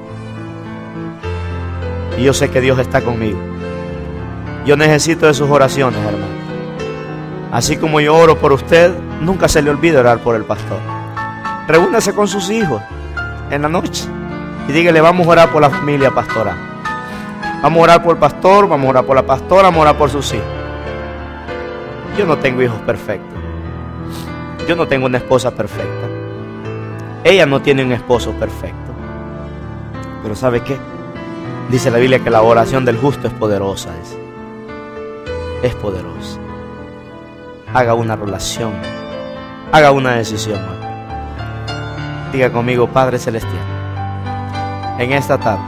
y yo sé que Dios está conmigo. Yo necesito de sus oraciones, hermano. Así como yo oro por usted, nunca se le olvide orar por el pastor. Reúnase con sus hijos en la noche y dígale, vamos a orar por la familia pastoral. Vamos a orar por el pastor, vamos a orar por la pastora, vamos a orar por sus hijos. Yo no tengo hijos perfectos. Yo no tengo una esposa perfecta. Ella no tiene un esposo perfecto. Pero ¿sabe qué? Dice la Biblia que la oración del justo es poderosa. Es, es poderosa. Haga una relación. Haga una decisión. Diga conmigo, Padre Celestial, en esta tarde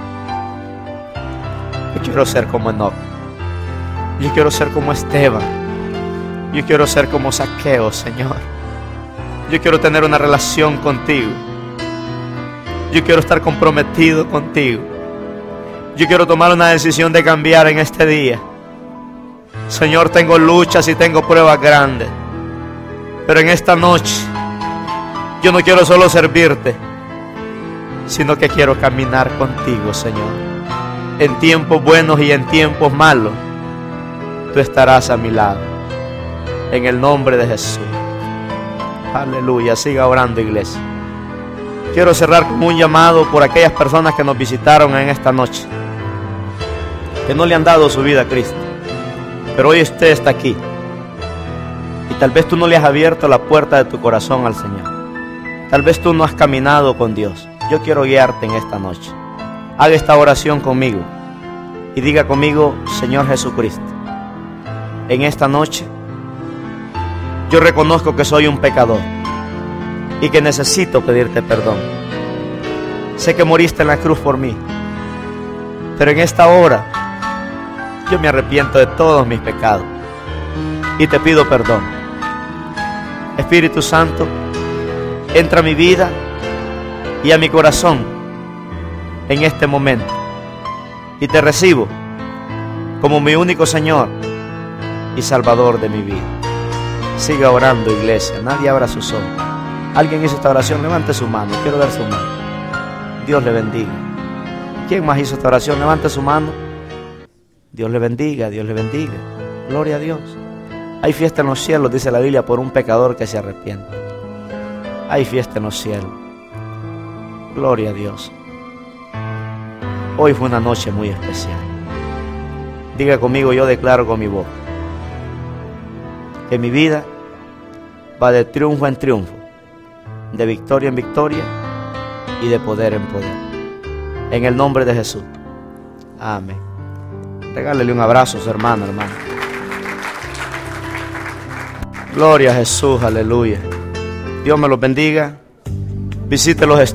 yo quiero ser como Enoc. Yo quiero ser como Esteban. Yo quiero ser como Zaqueo, Señor. Yo quiero tener una relación contigo. Yo quiero estar comprometido contigo. Yo quiero tomar una decisión de cambiar en este día. Señor, tengo luchas y tengo pruebas grandes, pero en esta noche yo no quiero solo servirte, sino que quiero caminar contigo, Señor. En tiempos buenos y en tiempos malos, tú estarás a mi lado. En el nombre de Jesús. Aleluya. Siga orando, iglesia. Quiero cerrar con un llamado por aquellas personas que nos visitaron en esta noche, que no le han dado su vida a Cristo, pero hoy usted está aquí y tal vez tú no le has abierto la puerta de tu corazón al Señor. Tal vez tú no has caminado con Dios. Yo quiero guiarte en esta noche. Haga esta oración conmigo y diga conmigo, Señor Jesucristo, en esta noche yo reconozco que soy un pecador y que necesito pedirte perdón. Sé que moriste en la cruz por mí, pero en esta hora yo me arrepiento de todos mis pecados y te pido perdón. Espíritu Santo, entra a mi vida y a mi corazón en este momento y te recibo como mi único Señor y Salvador de mi vida. Siga orando, iglesia. Nadie abra sus ojos. ¿Alguien hizo esta oración? Levante su mano. Quiero ver su mano. Dios le bendiga. ¿Quién más hizo esta oración? Levante su mano. Dios le bendiga, Dios le bendiga. Gloria a Dios. Hay fiesta en los cielos, dice la Biblia, por un pecador que se arrepiente. Hay fiesta en los cielos. Gloria a Dios. Hoy fue una noche muy especial. Diga conmigo, yo declaro con mi boca que mi vida va de triunfo en triunfo, de victoria en victoria y de poder en poder. En el nombre de Jesús. Amén. Regálele un abrazo a su hermano, hermano. Gloria a Jesús, aleluya. Dios me los bendiga. Visite los estudios.